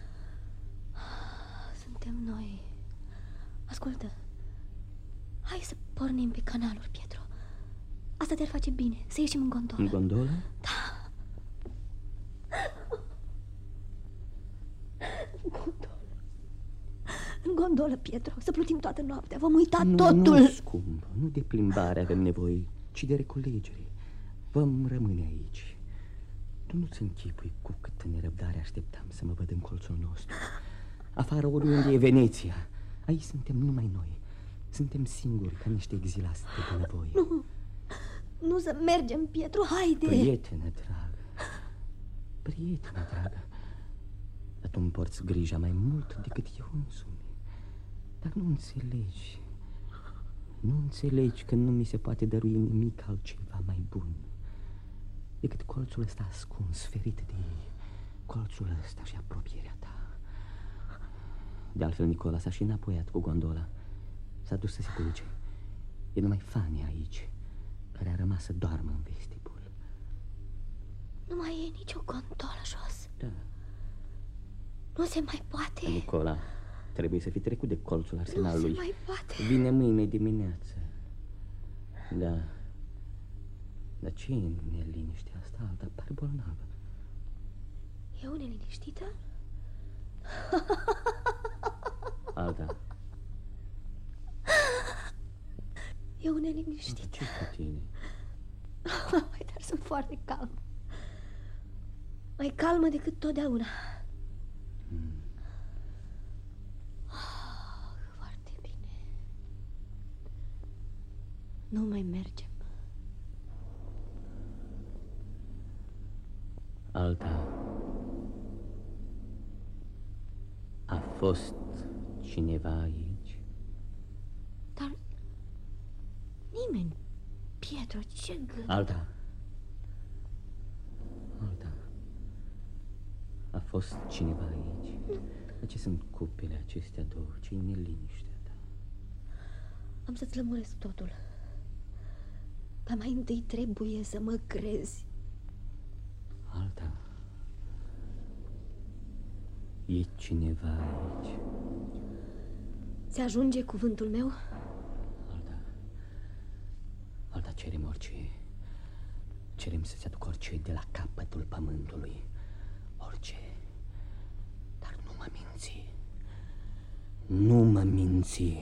Suntem noi. Ascultă, hai să pornim pe canaluri, Pietro. Asta te-ar face bine, să ieșim în gondolă. În gondolă? Da. În gondolă. În gondolă, Pietro, să plutim toată noaptea. Vom uita totul. Nu, scump, nu de plimbare avem nevoie, ci de reculegere. Vom rămâne aici. Tu nu-ți închipui cu câtă nerăbdare așteptam să mă văd în colțul nostru. Afară oriunde e Veneția. Aici suntem numai noi. Suntem singuri ca niște exilați de nevoie. Nu, nu să mergem, Pietro, haide. Prietenă dragă, prietenă dragă, dar tu îmi porți grija mai mult decât eu însumi. Dar nu înțelegi. Nu înțelegi că nu mi se poate dărui nimic altceva mai bun decât colțul ăsta ascuns, ferit de ei. Colțul ăsta și apropierea ta. De altfel, Nicola s-a și înapoiat cu gondola. S-a dus să se culce. E numai Fania aici, care a rămas să doarmă în vestibul. Nu mai e nicio gondolă jos. Da. Nu se mai poate. Nicola, trebuie să fi trecut de colțul arsenalului. Nu se mai poate. Vine mâine dimineață. Da. Dar ce e neliniștea asta? Alta pare bolnavă. E o neliniștită? Alta. E o neliniștită. Ce cu tine? Mai dar sunt foarte calmă. Mai calmă decât totdeauna. Foarte bine. Nu mai mergem. Alta. A fost cineva aici? Dar nimeni. Pietro, ce gând? Alta. Alta. A fost cineva aici? De ce sunt cupele acestea două? Ce-i neliniștea ta? Am să-ți lămuresc totul. Dar mai întâi trebuie să mă crezi. Alta. E cineva aici. Ți ajunge cuvântul meu? Alta, cerem orice. Cerem să-ți aduc orice de la capătul pământului. Orice. Dar nu mă minți. Nu mă minți.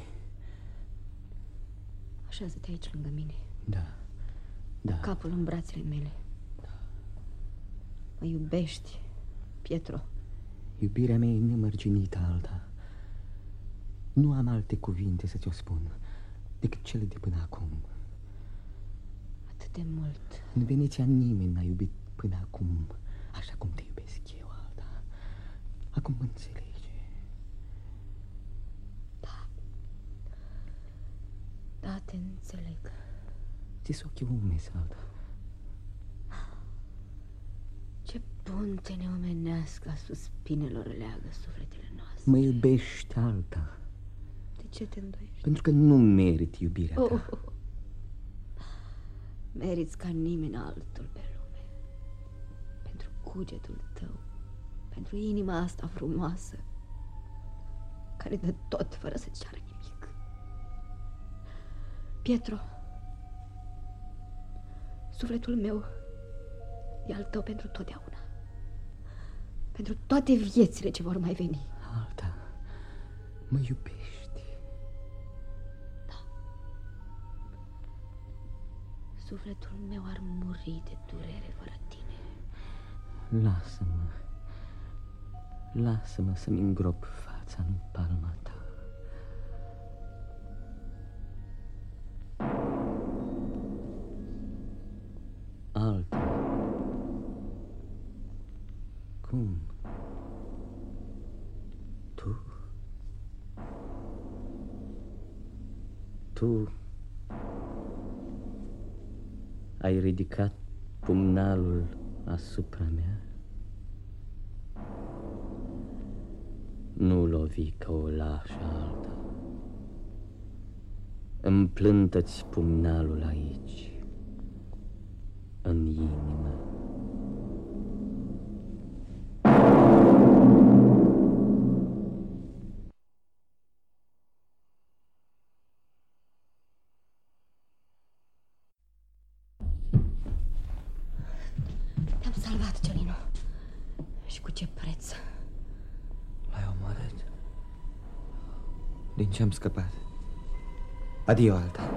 Așează-te aici lângă mine. Da. Capul în brațele mele. Da. Mă iubești, Pietro? Iubirea mea e nemărginită, Alta. Nu am alte cuvinte să ți-o spun decât cele de până acum. Atât de mult. În Veneția nimeni n-a iubit până acum așa cum te iubesc eu, Alta. Acum mă înțelege. Da, te înțeleg. Ți-s ochii umezi, Alta. Ce punte neomenească a suspinelor leagă sufletele noastre. Mă iubești, Alta. De ce te îndoiești? Pentru că nu merit iubirea ta. Meriți ca nimeni altul pe lume. Pentru cugetul tău. Pentru inima asta frumoasă, care dă tot fără să ceară nimic. Pietro, sufletul meu e al tău pentru totdeauna. Pentru toate viețile ce vor mai veni. Alta, mă iubești? Da. Sufletul meu ar muri de durere fără tine. Lasă-mă să-mi îngrop fața în palma ta. Alta. Cum? Tu ai ridicat pumnalul asupra mea? Nu lovi ca o lașă, Alta. Îmi plântă-ți pumnalul aici, în inimă. Te-am salvat, Ciolino. Și cu ce preț? L-ai omorât? Din ce am scăpat? Adio, Alta.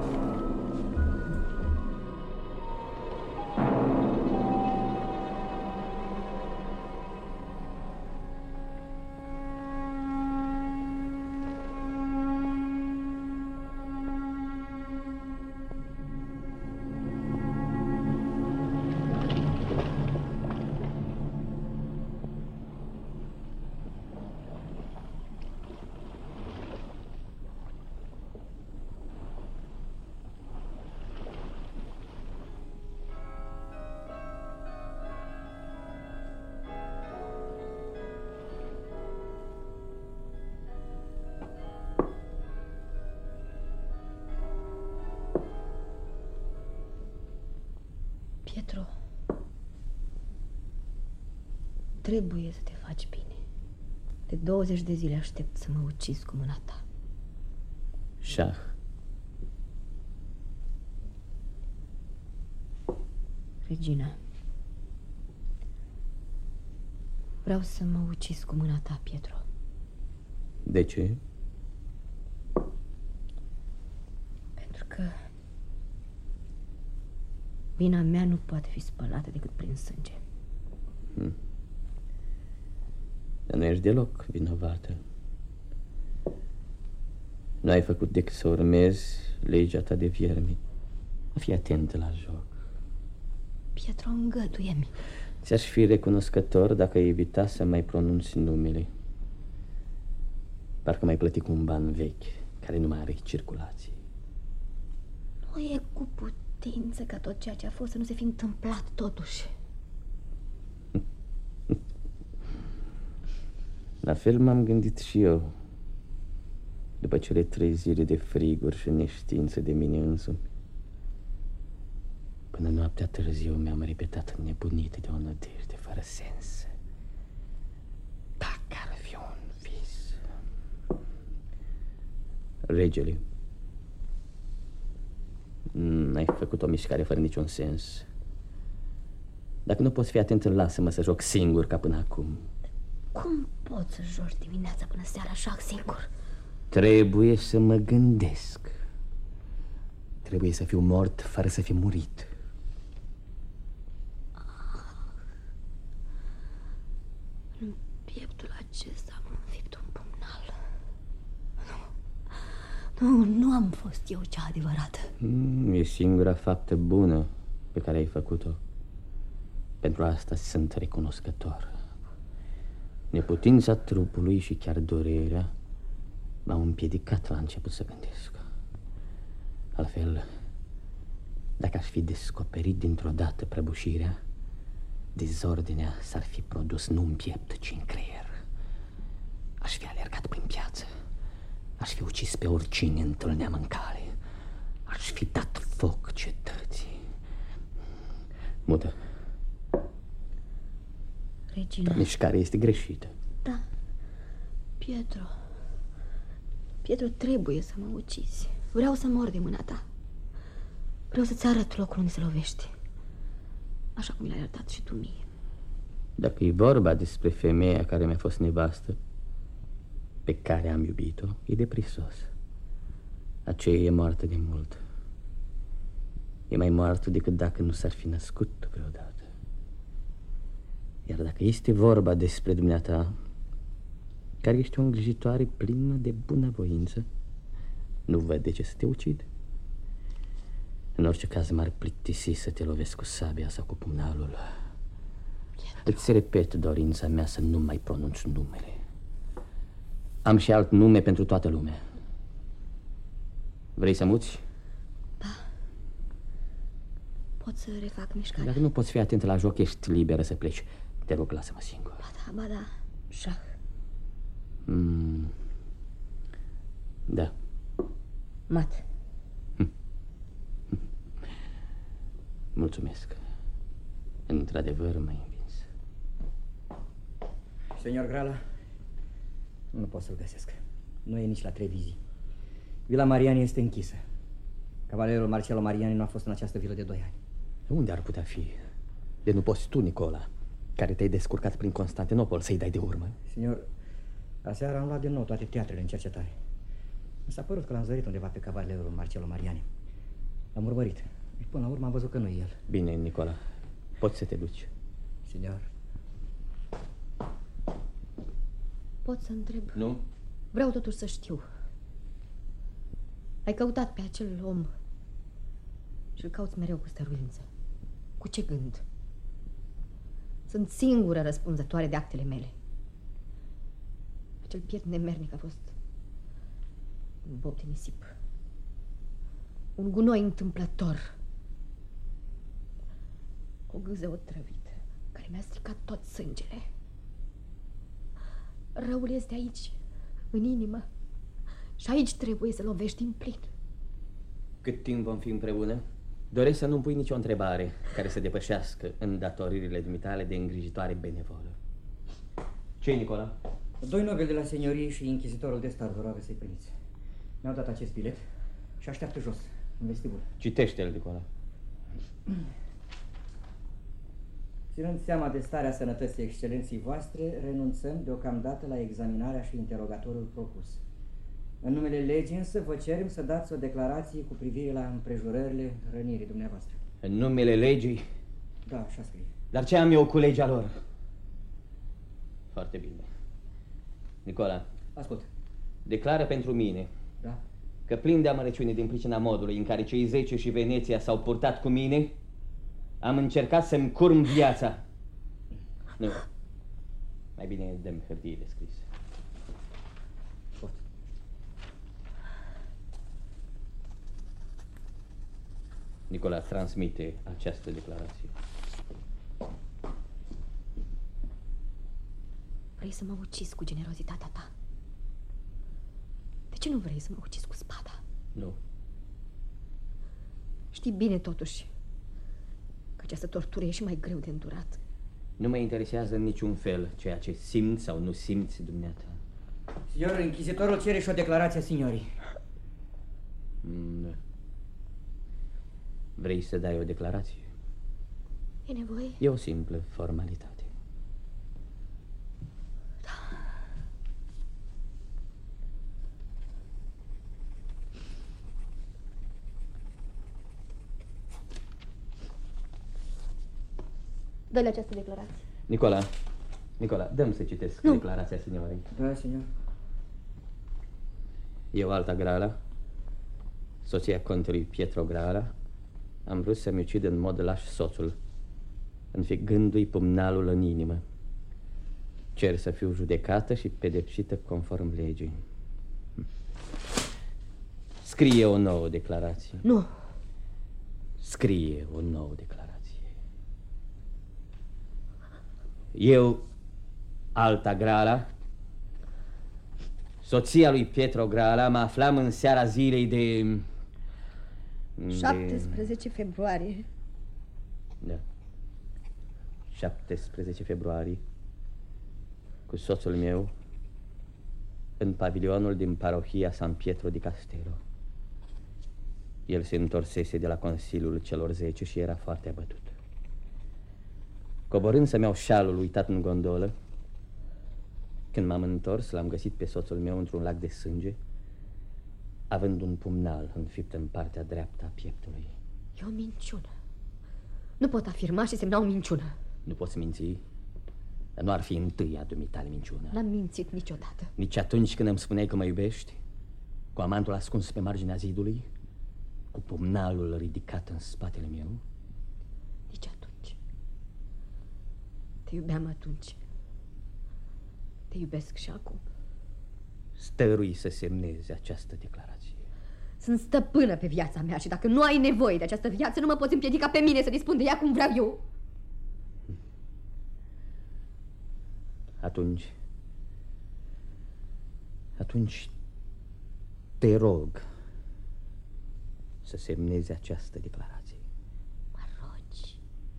Pietro, trebuie să te faci bine. De 20 de zile aștept să mă ucizi cu mâna ta. Șah. Regina, vreau să mă ucizi cu mâna ta, Pietro. De ce? Pentru că vina mea nu poate fi spălată decât prin sânge. Dar nu ești deloc vinovată. Nu ai făcut decât să urmezi legea ta de viermi. Fii atentă la joc. Pietro, îngăduie-mi. Ți-aș fi recunoscător dacă ai evita să mai pronunți numele. Parcă mai plăti cu un ban vechi, care nu mai are circulație. Nu e cu putință ca tot ceea ce a fost să nu se fi întâmplat totuși. La fel m-am gândit și eu, după cele 3 zile de friguri și neștiință de mine însumi. Până noaptea târziu mi-am repetat nebunit de o nădejde fără sens. Dacă ar fi Regele, ai făcut o mișcare fără niciun sens. Dacă nu poți fi atent, lasă-mă să joc singur ca până acum. Cum poți să joci dimineața până seara așa singur? Trebuie să mă gândesc. Trebuie să fiu mort fără să fi murit. În pieptul acesta am înfipt un pumnal. Nu am fost eu cea adevărată. E singura faptă bună pe care ai făcut-o. Pentru asta sunt recunoscător. Neputința trupului și chiar durerea m-au împiedicat la început să gândesc. Altfel, dacă aș fi descoperit dintr-o dată prăbușirea, dezordinea s-ar fi produs nu în piept, ci în creier. Aș fi alergat prin piață. Aș fi ucis pe oricine întâlneam în cale. Aș fi dat foc cetății. Mută. Regina. Mișcarea este greșită. Da. Pietro, trebuie să mă ucizi. Vreau să mor de mâna ta. Vreau să-ți arăt locul unde se lovește, așa cum mi l-ai arătat și tu mie. Dacă e vorba despre femeia care mi-a fost nevastă, pe care am iubit-o, e de prisos. Aceea e moartă de mult. E mai moartă decât dacă nu s-ar fi născut vreodată. Iar dacă este vorba despre dumneata, care ești o îngrijitoare plină de bunăvoință, nu văd de ce să te ucid. În orice caz m-ar plictisi să te lovesc cu sabia sau cu pumnalul. Îți repet dorința mea să nu mai pronunț numele. Am și alt nume pentru toată lumea. Vrei să muți? Da. Pot să refac mișcarea. Dacă nu poți fi atent la joc, ești liberă să pleci. Te rog, lasă-mă singur. Ba da, șah. Da. Mat. Mulțumesc. Într-adevăr m-ai învins. Senior Grala, nu pot să-l găsesc. Nu e nici la Trevizi. Vila Mariani este închisă. Cavalerul Marcello Mariani nu a fost în această vilă de 2 ani. Unde ar putea fi? De nu poți tu, Nicola, care te-ai descurcat prin Constantinopol, să-i dai de urmă? Signor, aseară am luat din nou toate teatrele în cercetare. Mi s-a părut că l-am zărit undeva pe cavalerul Marcello Mariani. L-am urmărit și până la urmă am văzut că nu e el. Bine, Nicola, poți să te duci. Signor. Pot să întreb? Nu? Vreau totuși să știu. Ai căutat pe acel om și îl cauți mereu cu stăruință. Cu ce gând? Sunt singura răspunzătoare de actele mele. Acel piet nemernic a fost un bob de nisip, un gunoi întâmplător, o gâză otrăvită care mi-a stricat tot sângele. Răul este aici, în inimă, și aici trebuie să lovești în plin. Cât timp vom fi împreună? Doresc să nu-mi pui nicio întrebare care să depășească îndatoririle dumitale de îngrijitoare benevolă. Ce-i, Nicola? 2 nobili de la seniorie și inchizitorul de stat vă roagă să-i primiți. Mi-au dat acest bilet și așteaptă jos, în vestibul. Citește-l, Nicola. Ținând seama de starea sănătății excelenții voastre, renunțăm deocamdată la examinarea și interogatoriul propus. În numele legii însă vă cerem să dați o declarație cu privire la împrejurările rănirii dumneavoastră. În numele legii? Da, așa scrie. Dar ce am eu cu legea lor? Foarte bine. Nicola. Ascult. Declară pentru mine. Da? Că plin de amărăciune din pricina modului în care cei 10 și Veneția s-au purtat cu mine, am încercat să-mi curm viața. Nu. Mai bine dă-mi hârtiile scrise. Nicola, transmite această declarație. Vrei să mă ucizi cu generozitatea ta? De ce nu vrei să mă ucizi cu spada? Nu. Știi bine totuși că această tortură e și mai greu de îndurat. Nu mă interesează în niciun fel ceea ce simți sau nu simți dumneata. Signor, închizitorul cere și o declarație a signorii. Da. Vrei să dai o declarație? E nevoie? E o simplă formalitate. Dă-le această declarație. Nicola, dăm să citesc declarația signorei. Da, signor. Eu, Alta Grala, soția contelui Pietro Grala, am vrut să-mi ucid în mod laș soțul, înfigându-i pumnalul în inimă. Cer să fiu judecată și pedepsită conform legii. Scrie o nouă declarație. Nu. Scrie o nouă declarație. Eu, Alta Grala, soția lui Pietro Grala, mă aflam în seara zilei de 17 februarie. Da. 17 februarie, cu soțul meu, în pavilionul din parohia San Pietro di Castello. El se întorsese de la Consiliul celor 10 și era foarte abătut. Coborând să-mi iau șalul uitat în gondolă, când m-am întors, l-am găsit pe soțul meu într-un lac de sânge, având un pumnal înfipt în partea dreaptă a pieptului. E o minciună. Nu pot afirma și semna o minciună. Nu poți minți, dar nu ar fi întâia dumitale minciună. N-am mințit niciodată. Nici atunci când îmi spuneai că mă iubești, cu amantul ascuns pe marginea zidului, cu pumnalul ridicat în spatele meu? Nici atunci. Te iubeam atunci. Te iubesc și acum. Stărui să semneze această declarație. Sunt stăpână pe viața mea și dacă nu ai nevoie de această viață, nu mă poți împiedica pe mine să dispun de ea cum vreau eu. Atunci te rog să semnezi această declarație. Mă rogi?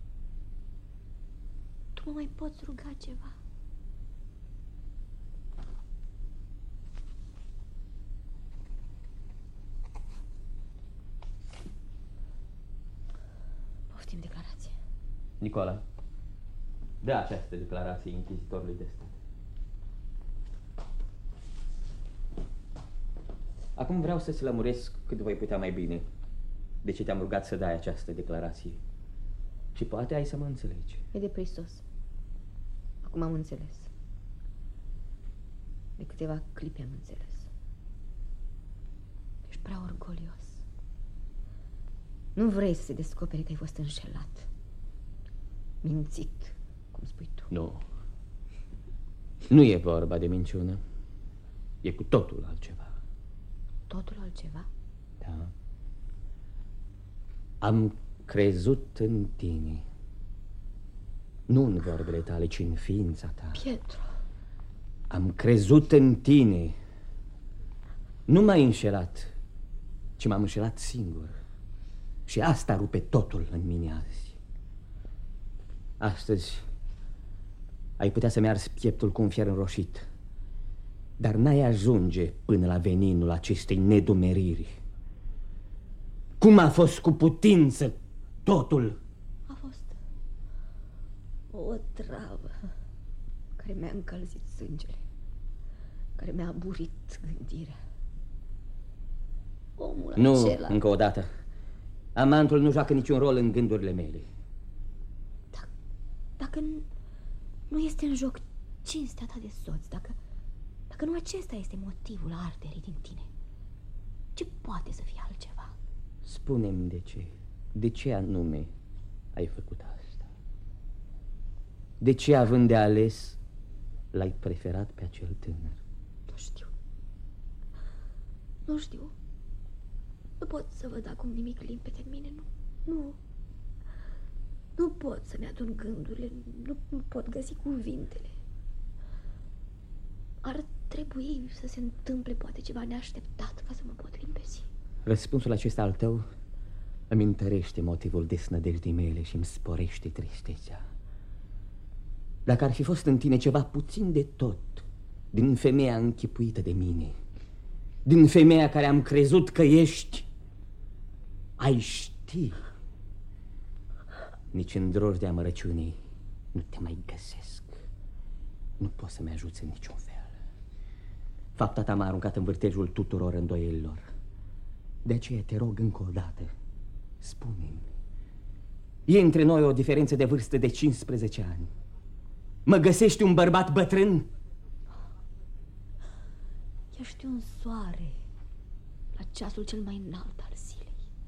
Tu mă mai poți ruga ceva? Poftim declarație. Nicola, dă această declarație inchizitorului de stat. Acum vreau să-ți lămuresc cât voi putea mai bine de ce te-am rugat să dai această declarație. Și poate ai să mă înțelegi. E de prisos. Acum am înțeles. De câteva clipe am înțeles. Ești prea orgolios. Nu vrei să se descopere că ai fost înșelat. Mințit, cum spui tu. Nu. Nu e vorba de minciună. E cu totul altceva. Totul altceva? Da. Am crezut în tine. Nu în vorbele tale, ci în ființa ta. Pietro. Am crezut în tine. Nu m-ai înșelat, ci m-am înșelat singur. Și asta rupe totul în mine azi. Astăzi ai putea să-mi arzi pieptul cu un fier înroșit, dar n-ai ajunge până la veninul acestei nedumeriri. Cum a fost cu putință totul? A fost o travă care mi-a încălzit sângele, care mi-a aburit gândirea. Omul acela... Nu, încă o dată. Amantul nu joacă niciun rol în gândurile mele. Dacă nu este în joc cinstea ta de soț, dacă nu acesta este motivul arderii din tine, ce poate să fie altceva? Spune-mi de ce. De ce anume ai făcut asta? De ce, având de ales, l-ai preferat pe acel tânăr? Nu știu. Nu știu. Nu pot să văd acum nimic limpede în mine. Nu pot să-mi adun gândurile. Nu pot găsi cuvintele. Ar trebui să se întâmple poate ceva neașteptat ca să mă pot limpezi. Răspunsul acesta al tău îmi întărește motivul desnădejdii mele și îmi sporește tristețea. Dacă ar fi fost în tine ceva puțin de tot din femeia închipuită de mine, din femeia care am crezut că ești, ai ști, nici în drori de amărăciunii nu te mai găsesc. Nu poți să-mi ajuți în niciun fel. Fapta ta m-a aruncat în vârtejul tuturor îndoielilor. De aceea te rog încă o dată, spune-mi, e între noi o diferență de vârstă de 15 ani. Mă găsești un bărbat bătrân? Ești un soare la ceasul cel mai înalt al zilei.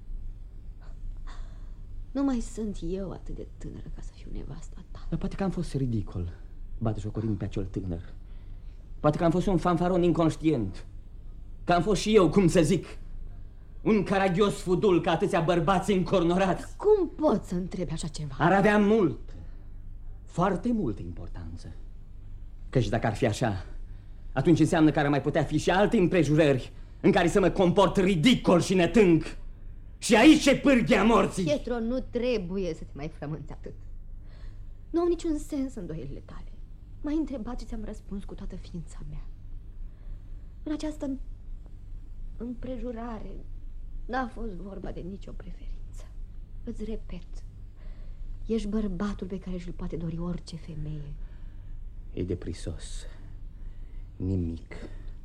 Nu mai sunt eu atât de tânără ca să fiu nevasta ta. Dar poate că am fost ridicol, batjocorind pe acel tânăr. Poate că am fost un fanfaron inconștient. Că am fost și eu, cum să zic, un caragios fudul ca atâția bărbați încornorați. Cum poți să întrebi așa ceva? Ar avea mult, foarte multă importanță. Căci dacă ar fi așa, atunci înseamnă că ar mai putea fi și alte împrejurări în care să mă comport ridicol și netânc. Și aici e pârghia morții. Pietro, nu trebuie să te mai frămânți atât. Nu au niciun sens îndoielile tale. M-ai întrebat și ți-am răspuns cu toată ființa mea. În această împrejurare n-a fost vorba de nicio preferință. Îți repet, ești bărbatul pe care și-l poate dori orice femeie. E de prisos. Nimic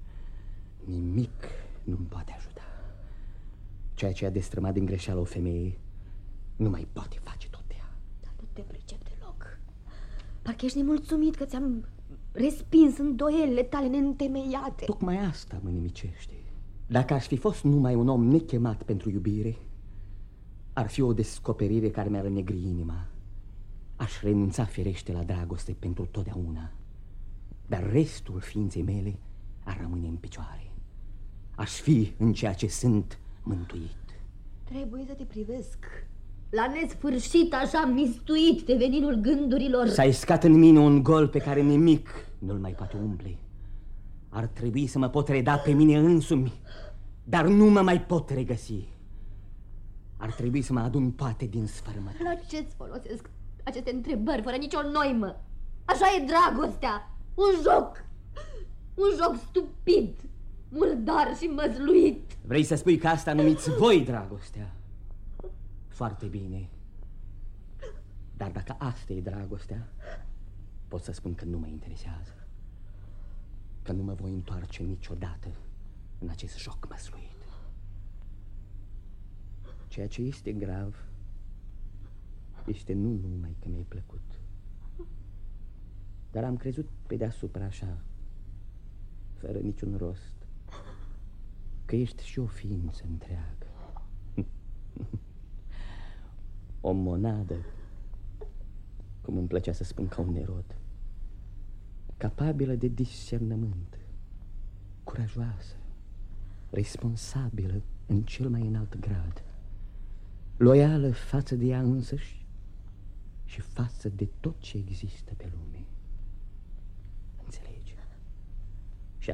nu-mi poate ajuta. Ceea ce a destrămat din greșeală o femeie nu mai poate face tot ea. Dar nu te pricep deloc. Parcă ești nemulțumit că ți-am respins îndoielile tale neîntemeiate. Tocmai asta mă nimicește. Dacă aș fi fost numai un om nechemat pentru iubire, ar fi o descoperire care mi-ar înnegri inima. Aș renunța firește la dragoste pentru totdeauna, dar restul ființei mele ar rămâne în picioare. Aș fi în ceea ce sunt mântuit. Trebuie să te privesc la nesfârșit, așa mistuit de veninul gândurilor. S-a iscat în mine un gol pe care nimic nu-l mai poate umple. Ar trebui să mă pot reda pe mine însumi, dar nu mă mai pot regăsi. Ar trebui să mă adun toate din sfărâmături. La ce-ți folosesc aceste întrebări fără nicio noimă? Așa e dragostea, un joc stupid, murdar și măzluit. Vrei să spui că asta numiți voi dragostea? Foarte bine. Dar dacă asta e dragostea, pot să spun că nu mă interesează. Că nu mă voi întoarce niciodată în acest joc măsluit. Ceea ce este grav este nu numai că mi-ai plăcut, dar am crezut pe deasupra așa, fără niciun rost, că ești și o ființă întreagă. O monadă, cum îmi plăcea să spun ca un nerod, capabilă de discernământ, curajoasă, responsabilă în cel mai înalt grad, loială față de ea însăși și față de tot ce există pe lume. Înțelegi? Și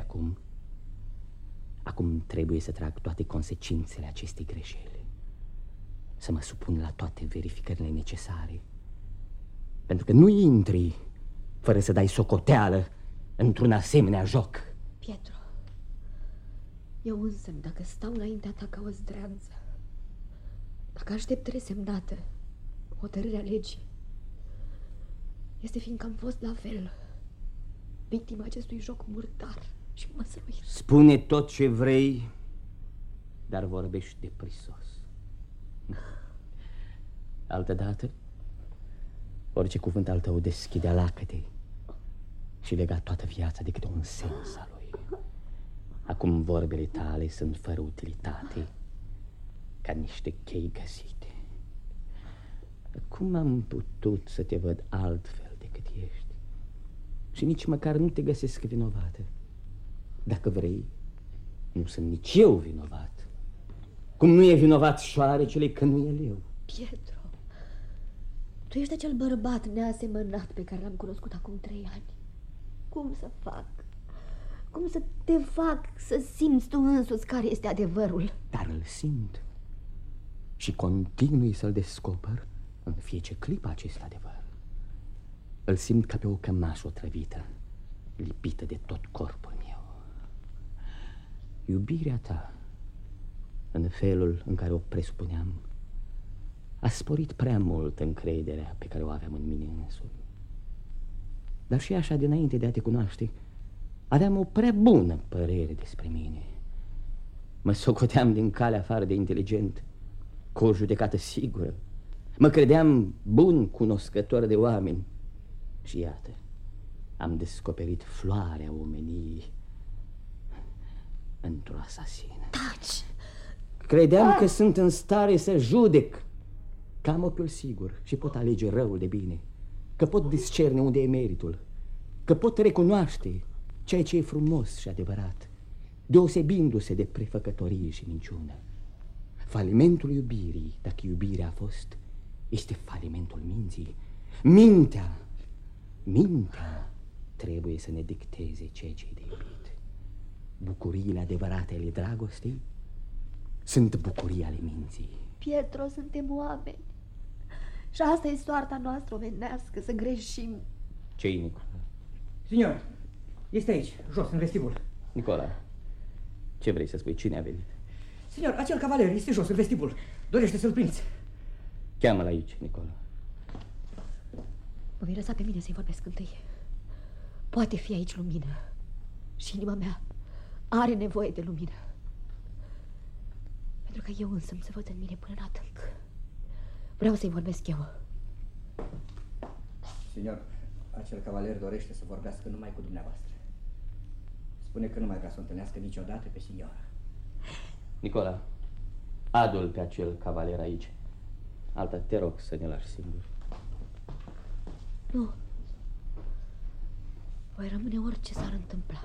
acum trebuie să trag toate consecințele acestei greșeli, să mă supun la toate verificările necesare, pentru că nu intri fără să dai socoteală într-un asemenea joc. Pietro, eu însămi, dacă stau înaintea ta ca o zdreanță, dacă aștept resemnată hotărârea legii, este fiindcă am fost la fel victima acestui joc murdar și măsluit. Spune tot ce vrei, dar vorbești de prisos. Altădată, orice cuvânt al tău deschidea lacăte și lega toată viața de câte un sens al lui. Acum vorbele tale sunt fără utilitate, ca niște chei găsite. Cum am putut să te văd altfel decât ești? Și nici măcar nu te găsesc vinovată. Dacă vrei, nu sunt nici eu vinovat. Cum nu e vinovat șoarecele că nu e leu. Pietro, tu ești acel bărbat neasemănat pe care l-am cunoscut acum 3 ani. Cum să fac? Cum să te fac să simți tu însuți care este adevărul? Dar îl simt și continui să-l descoper în fiecare clipă acest adevăr. Îl simt ca pe o cămașă otrăvită, lipită de tot corpul meu. Iubirea ta în felul în care o presupuneam, a sporit prea mult încrederea pe care o aveam în mine însumi. Dar și așa, dinainte de a te cunoaște, aveam o prea bună părere despre mine. Mă socoteam din calea afară de inteligent, cu o judecată sigură. Mă credeam bun cunoscător de oameni. Și iată, am descoperit floarea omeniei într-o asasină. Taci! Credeam că sunt în stare să judec, că am ochiul sigur și pot alege răul de bine, că pot discerne unde e meritul, că pot recunoaște ceea ce e frumos și adevărat, deosebindu-se de prefăcătorie și minciună. Falimentul iubirii, dacă iubirea a fost, este falimentul minții. Mintea trebuie să ne dicteze ceea ce e de iubit. Bucuriile adevărate ale dragostei sunt bucurii ale minții. Pietro, suntem oameni. Și asta e soarta noastră omenească, să greșim. Ce-i, Nicola? Signor, este aici, jos, în vestibul. Nicola, ce vrei să spui? Cine a venit? Signor, acel cavaler este jos, în vestibul. Dorește să-l prinzi. Cheamă-l aici, Nicola. Mă vei lăsa pe mine să-i vorbesc întâi. Poate fi aici lumină. Și inima mea are nevoie de lumină. Pentru că eu însă să văd în mine până în adânc. Vreau să-i vorbesc eu. Signor, acel cavaler dorește să vorbească numai cu dumneavoastră. Spune că nu mai vrea să o întâlnească niciodată pe signora. Nicola, adu-l pe acel cavaler aici. Alta, te rog să ne lași singur. Nu. Voi rămâne orice s-ar întâmpla.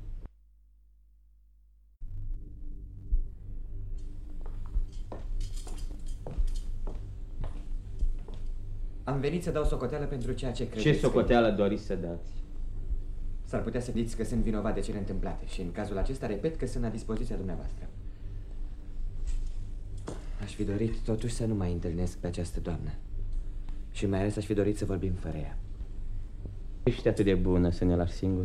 Am venit să dau socoteală pentru ceea ce credeți. Ce socoteală doriți să dați? S-ar putea să ziceți că sunt vinovat de cele întâmplate și în cazul acesta repet că sunt la dispoziția dumneavoastră. Aș fi dorit totuși să nu mai întâlnesc pe această doamnă. Și mai ales aș fi dorit să vorbim fără ea. Ești atât de bună să ne lași singuri?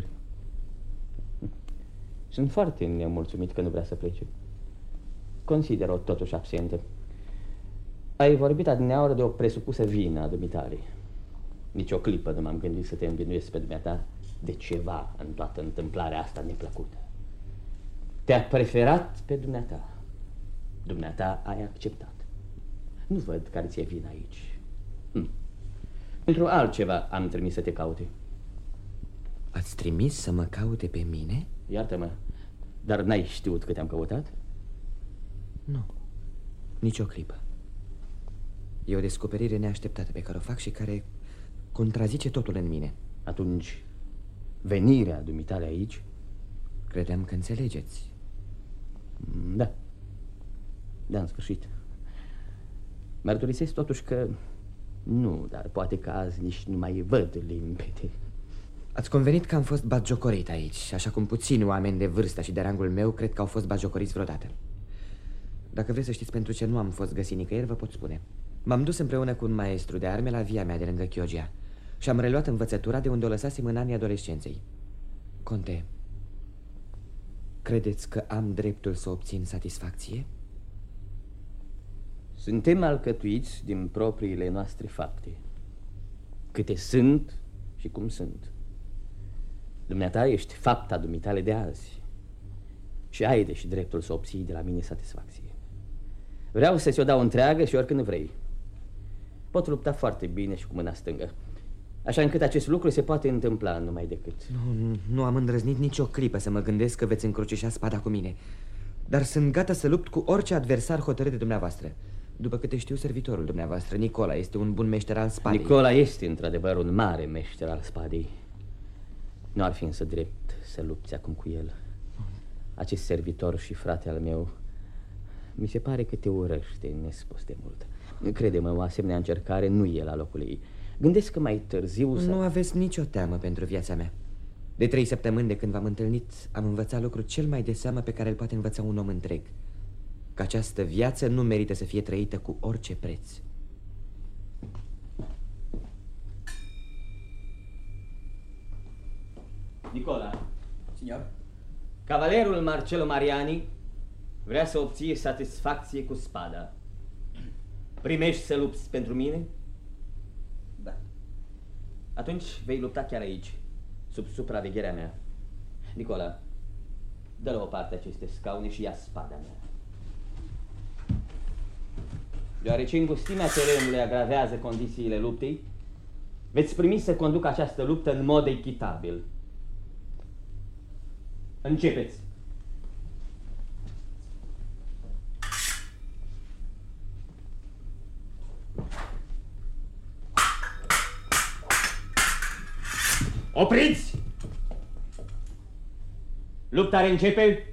Sunt foarte nemulțumit că nu vrea să plece. Consider-o totuși absentă. Ai vorbit adineaură de o presupusă vină a dumitale. Nici o clipă nu m-am gândit să te învinuiesc pe dumneata de ceva în toată întâmplarea asta neplăcută. Te-a preferat pe dumneata. Dumneata ai acceptat. Nu văd care ți-e vina aici. Pentru altceva am trimis să te caute. Ați trimis să mă caute pe mine? Iartă-mă, dar n-ai știut că te-am căutat? Nu, nici o clipă. E o descoperire neașteptată pe care o fac și care contrazice totul în mine. Atunci, venirea dumitale aici? Credeam că înțelegeți. Da. Da, în sfârșit. Mărturisesc totuși că nu, dar poate că azi nici nu mai văd limpede. Ați convenit că am fost batjocorit aici, așa cum puțini oameni de vârstă și de rangul meu cred că au fost batjocoriți vreodată. Dacă vreți să știți pentru ce nu am fost găsit nicăieri, vă pot spune. M-am dus împreună cu un maestru de arme la via mea de lângă Chioggia și am reluat învățătura de unde o lăsasem în anii adolescenței. Conte, credeți că am dreptul să obțin satisfacție? Suntem alcătuiți din propriile noastre fapte. Câte sunt și cum sunt. Dumneata ești fapta dumitale de azi și ai deși dreptul să obții de la mine satisfacție. Vreau să ți-o dau întreagă și oricând vrei. Pot lupta foarte bine și cu mâna stângă, așa încât acest lucru se poate întâmpla numai decât. Nu am îndrăznit nicio clipă să mă gândesc că veți încrucișa spada cu mine. Dar sunt gata să lupt cu orice adversar hotărât de dumneavoastră. După câte știu, servitorul dumneavoastră, Nicola, este un bun meșter al spadei. Nicola este într-adevăr un mare meșter al spadei. Nu ar fi însă drept să lupți acum cu el. Acest servitor și frate al meu mi se pare că te urăște nespus de mult. Crede-mă, o asemenea încercare nu e la locul ei. Gândesc că mai târziu să... Nu aveți nicio teamă pentru viața mea. De 3 săptămâni de când v-am întâlnit, am învățat lucrul cel mai de seamă pe care îl poate învăța un om întreg. Că această viață nu merită să fie trăită cu orice preț. Nicola. Signor? Cavalerul Marcello Mariani Vrea să obții satisfacție cu spada. Primești să lupți pentru mine? Da. Atunci vei lupta chiar aici, sub supravegherea mea. Nicola, dă la o parte aceste scaune și ia spada mea. Deoarece îngustimea terenului agravează condițiile luptei, veți primi să conduc această luptă în mod echitabil. Începeți! Opriți! Lupta reîncepe!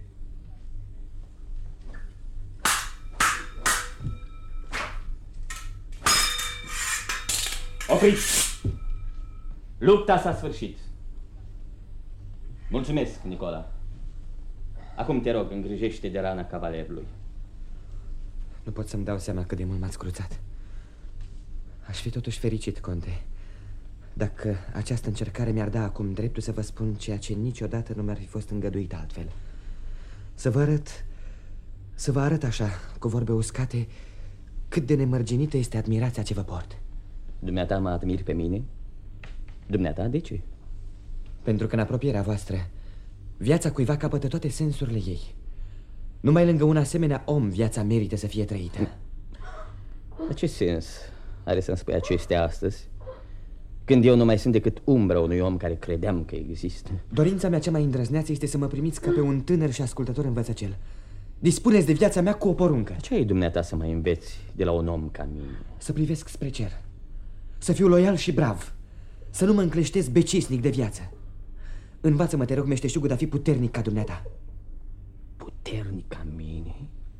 Opriți! Lupta s-a sfârșit. Mulțumesc, Nicola. Acum te rog, îngrijește de rana cavalerului. Nu pot să-mi dau seama cât de mult m-ați cruțat. Aș fi totuși fericit, conte, dacă această încercare mi-ar da acum dreptul să vă spun ceea ce niciodată nu mi-ar fi fost îngăduit altfel. Să vă arăt așa, cu vorbe uscate, cât de nemărginită este admirația ce vă port. Dumneata mă admiri pe mine? Dumneata, de ce? Pentru că în apropierea voastră viața cuiva capătă toate sensurile ei. Numai lângă un asemenea om viața merită să fie trăită. La ce sens are să-mi spui acestea astăzi, când eu nu mai sunt decât umbra unui om care credeam că există? Dorința mea cea mai îndrăzneață este să mă primiți ca pe un tânăr și ascultător învățăcel. Dispuneți de viața mea cu o poruncă. Ce ai dumneata să mai înveți de la un om ca mine? Să privesc spre cer, să fiu loial și brav, să nu mă încleștez becisnic de viață. Învață-mă, te rog, meșteșugul, de a fi puternic ca dumneata. Puternic ca mine?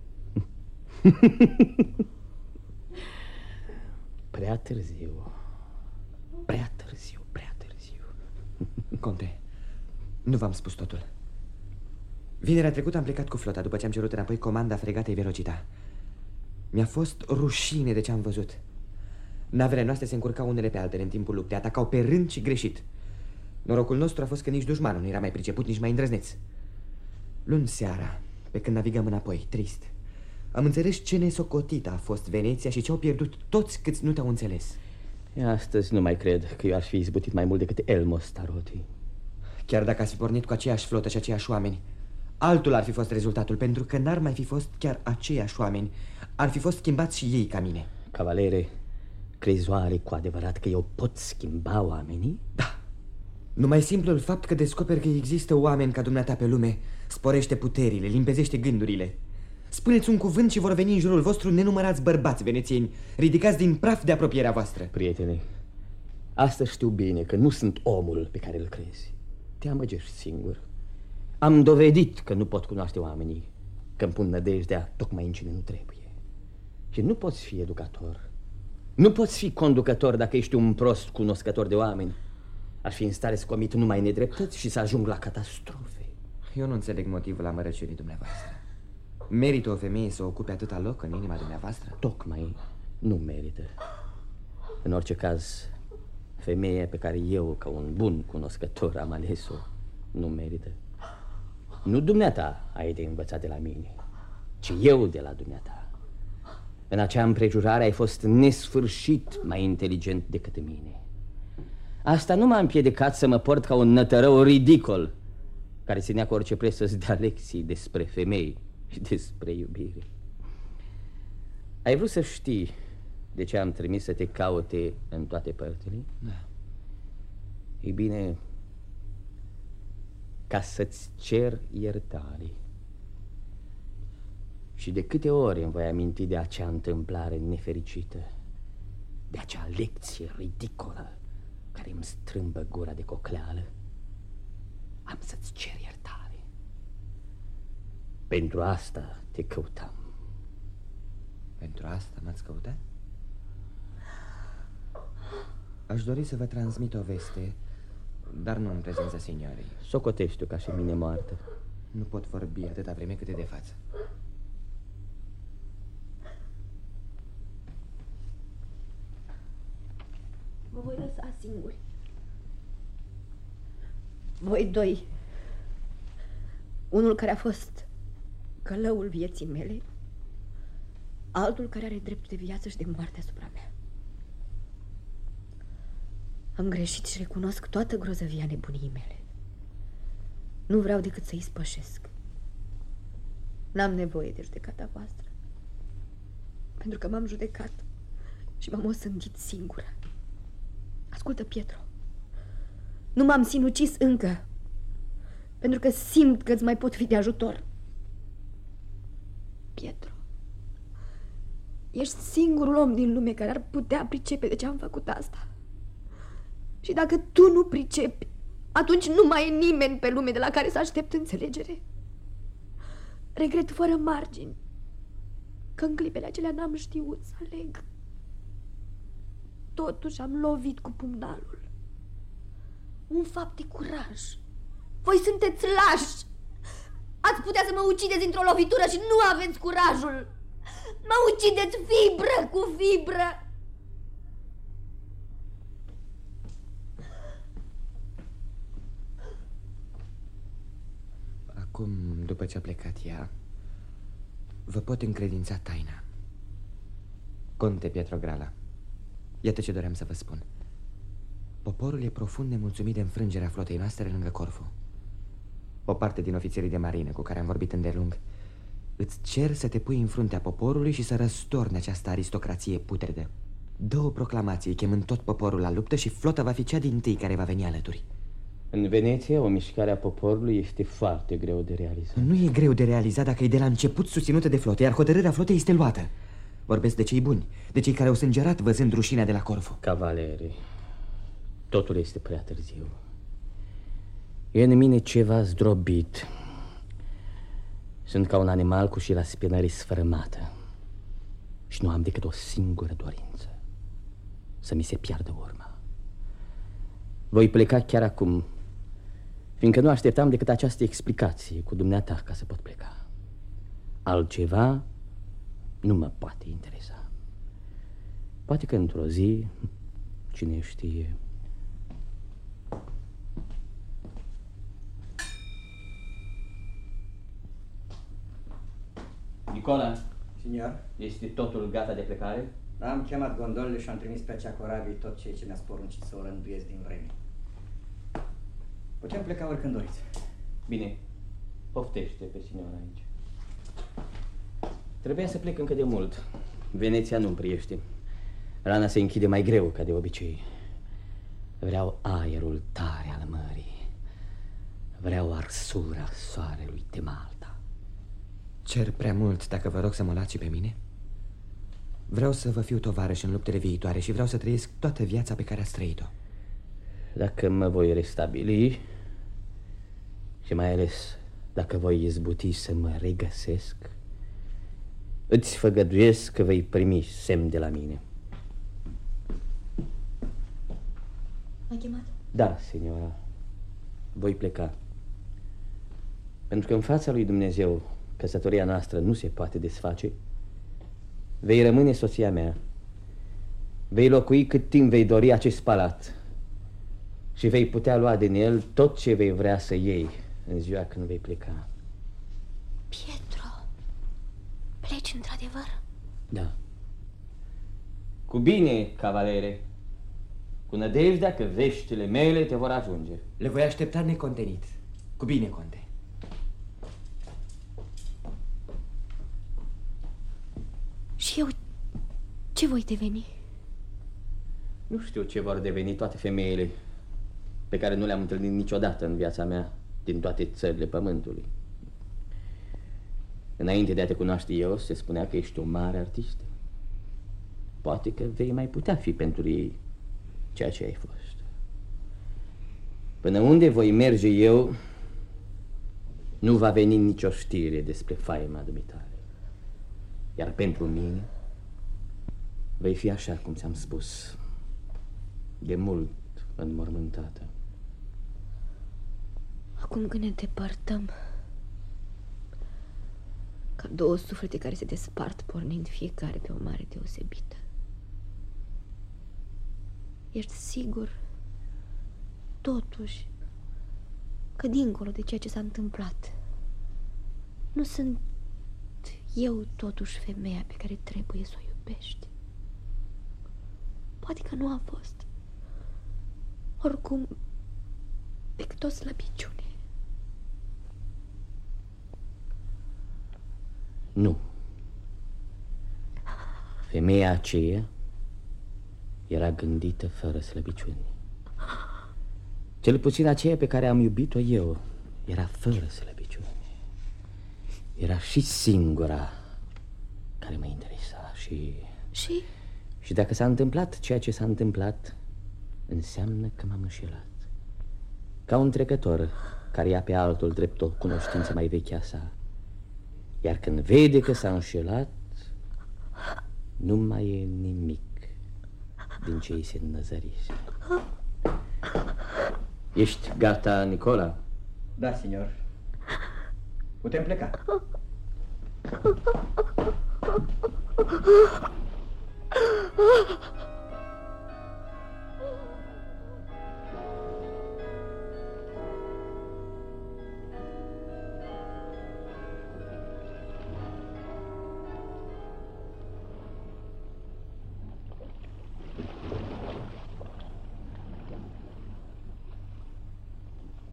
Prea târziu. Prea târziu, prea târziu. Conte, nu v-am spus totul. Vinerea trecută am plecat cu flota după ce am cerut înapoi comanda fregatei Velocita. Mi-a fost rușine de ce am văzut. Navele noastre se încurcau unele pe altele în timpul luptei, atacau pe rând și greșit. Norocul nostru a fost că nici dușmanul nu era mai priceput, nici mai îndrăzneț. Luni seara, pe când navigam înapoi, trist, am înțeles ce nesocotită a fost Veneția și ce au pierdut toți câți nu te-au înțeles. Astăzi nu mai cred că eu aș fi izbutit mai mult decât Elmo Staroti. Chiar dacă ați fi pornit cu aceeași flotă și aceiași oameni, altul ar fi fost rezultatul, pentru că n-ar mai fi fost chiar aceiași oameni. Ar fi fost schimbați și ei ca mine. Cavalere, crezi oare cu adevărat că eu pot schimba oamenii? Da. Numai simplul fapt că descoperi că există oameni ca dumneata pe lume sporește puterile, limpezește gândurile. Spuneți un cuvânt și vor veni în jurul vostru nenumărați bărbați venețieni, ridicați din praf de apropierea voastră. Prietene, astăzi știu bine că nu sunt omul pe care îl crezi. Te amăgești singur. Am dovedit că nu pot cunoaște oamenii, că îmi pun nădejdea tocmai în cine nu trebuie. Și nu poți fi educator, nu poți fi conducător dacă ești un prost cunoscător de oameni. Aș fi în stare să comit numai nedreptăți și să ajung la catastrofe. Eu nu înțeleg motivul amărăciunii dumneavoastră. Merită o femeie să ocupe atâta loc în inima dumneavoastră? Tocmai nu merită. În orice caz, femeia pe care eu, ca un bun cunoscător, am ales-o, nu merită. Nu dumneata ai de învățat de la mine, ci eu de la dumneata. În acea împrejurare ai fost nesfârșit mai inteligent decât mine. Asta nu m-a împiedicat să mă port ca un nătărău ridicol care ținea cu orice preț să-ți dea lecții despre femei și despre iubire. Ai vrut să știi de ce am trimis să te caute în toate părțile? Da. Ei bine, ca să-ți cer iertare. Și de câte ori îmi voi aminti de acea întâmplare nefericită, de acea lecție ridicolă care îmi strâmbă gura de cocleală, am să-ți cer iertare. Pentru asta te căutam. Pentru asta m-ați căutat? Aș dori să vă transmit o veste, dar nu în prezența signoarei. Socotește-o ca și mine moartă. Nu pot vorbi atâta vreme cât e de față. Mă voi lăsa singuri. Voi doi. Unul care a fost călăul vieții mele, altul care are dreptul de viață și de moarte asupra mea. Am greșit și recunosc toată grozăvia nebuniei mele. Nu vreau decât să-i spășesc. N-am nevoie de judecata voastră, pentru că m-am judecat și m-am osândit singură. Ascultă, Pietro, nu m-am sinucis încă, pentru că simt că îți mai pot fi de ajutor. Pietro, ești singurul om din lume care ar putea pricepe de ce am făcut asta. Și dacă tu nu pricepi, atunci nu mai e nimeni pe lume de la care să aștept înțelegere. Regret fără margini că în clipele acelea n-am știut să aleg. Totuși am lovit cu pumnalul. Un fapt de curaj. Voi sunteți lași. Ați putea să mă ucideți într-o lovitură și nu aveți curajul. Mă ucideți fibră cu fibră. Acum, după ce a plecat ea, vă pot încredința taina. Conte Pietro Grala, iată ce doream să vă spun. Poporul e profund nemulțumit de înfrângerea flotei noastre lângă Corfu. O parte din ofițerii de marină cu care am vorbit îndelung îți cer să te pui în fruntea poporului și să răstorni această aristocrație putredă. Dă o proclamație chemând tot poporul la luptă și flota va fi cea dintâi care va veni alături. În Veneția, o mișcare a poporului este foarte greu de realizat. Nu e greu de realizat dacă e de la început susținută de flotă, iar hotărârea flotei este luată. Vorbesc de cei buni, de cei care au sângerat văzând rușinea de la Corfu. Cavaleri, totul este prea târziu. E în mine ceva zdrobit. Sunt ca un animal cu șira spinării sfărâmată și nu am decât o singură dorință: să mi se piardă urma. Voi pleca chiar acum, fiindcă nu așteptam decât această explicație cu dumneata ca să pot pleca. Altceva nu mă poate interesa. Poate că într-o zi, cine știe... Nicola, Signor? este totul gata de plecare? Am chemat gondolele și am trimis pe acea corabie tot ceea ce mi-a poruncit să o rânduiesc din vreme. Putem pleca oricând doriți. Bine, poftește pe signora aici. Trebuia să plec încă de mult. Veneția nu-mi priește. Rana se închide mai greu ca de obicei. Vreau aerul tare al mării. Vreau arsura soarelui de Malta. Cer prea mult dacă vă rog să mă luați și pe mine? Vreau să vă fiu tovarăș în luptele viitoare și vreau să trăiesc toată viața pe care ați trăit-o. Dacă mă voi restabili și mai ales dacă voi izbuti să mă regăsesc, îți făgăduiesc că vei primi semn de la mine. M-ai chemat? Da, signora. Voi pleca. Pentru că în fața lui Dumnezeu căsătoria noastră nu se poate desface. Vei rămâne soția mea. Vei locui cât timp vei dori acest palat și vei putea lua din el tot ce vei vrea să iei în ziua când vei pleca. Pietro, pleci într-adevăr? Da. Cu bine, cavalere. Cu nădejdea că veștile mele te vor ajunge. Le voi aștepta necontenit. Cu bine, conte. Și eu ce voi deveni? Nu știu ce vor deveni toate femeile pe care nu le-am întâlnit niciodată în viața mea din toate țările pământului. Înainte de a te cunoaște eu, se spunea că ești o mare artistă. Poate că vei mai putea fi pentru ei ceea ce ai fost. Până unde voi merge eu, nu va veni nicio știre despre faima dumitale. Iar pentru mine vei fi așa cum ți-am spus, de mult înmormântată. Acum când ne depărtăm, ca două suflete care se despart, pornind fiecare pe o mare deosebită, ești sigur, totuși, că dincolo de ceea ce s-a întâmplat, nu sunt eu totuși femeia pe care trebuie să o iubești? Poate că nu am fost. Oricum, decât o slăbiciune. Nu. Femeia aceea era gândită fără slăbiciuni. Cel puțin aceea pe care am iubit-o eu era fără slăbiciuni. Era și singura care mă interesa și dacă s-a întâmplat ceea ce s-a întâmplat, înseamnă că m-am înșelat. Ca un trecător care ia pe altul drept o cunoștință mai veche a sa. Iar când vede că s-a înșelat, nu mai e nimic din ce îi se înnăzărise. Ești gata, Nicola? Da, signor. Putem pleca.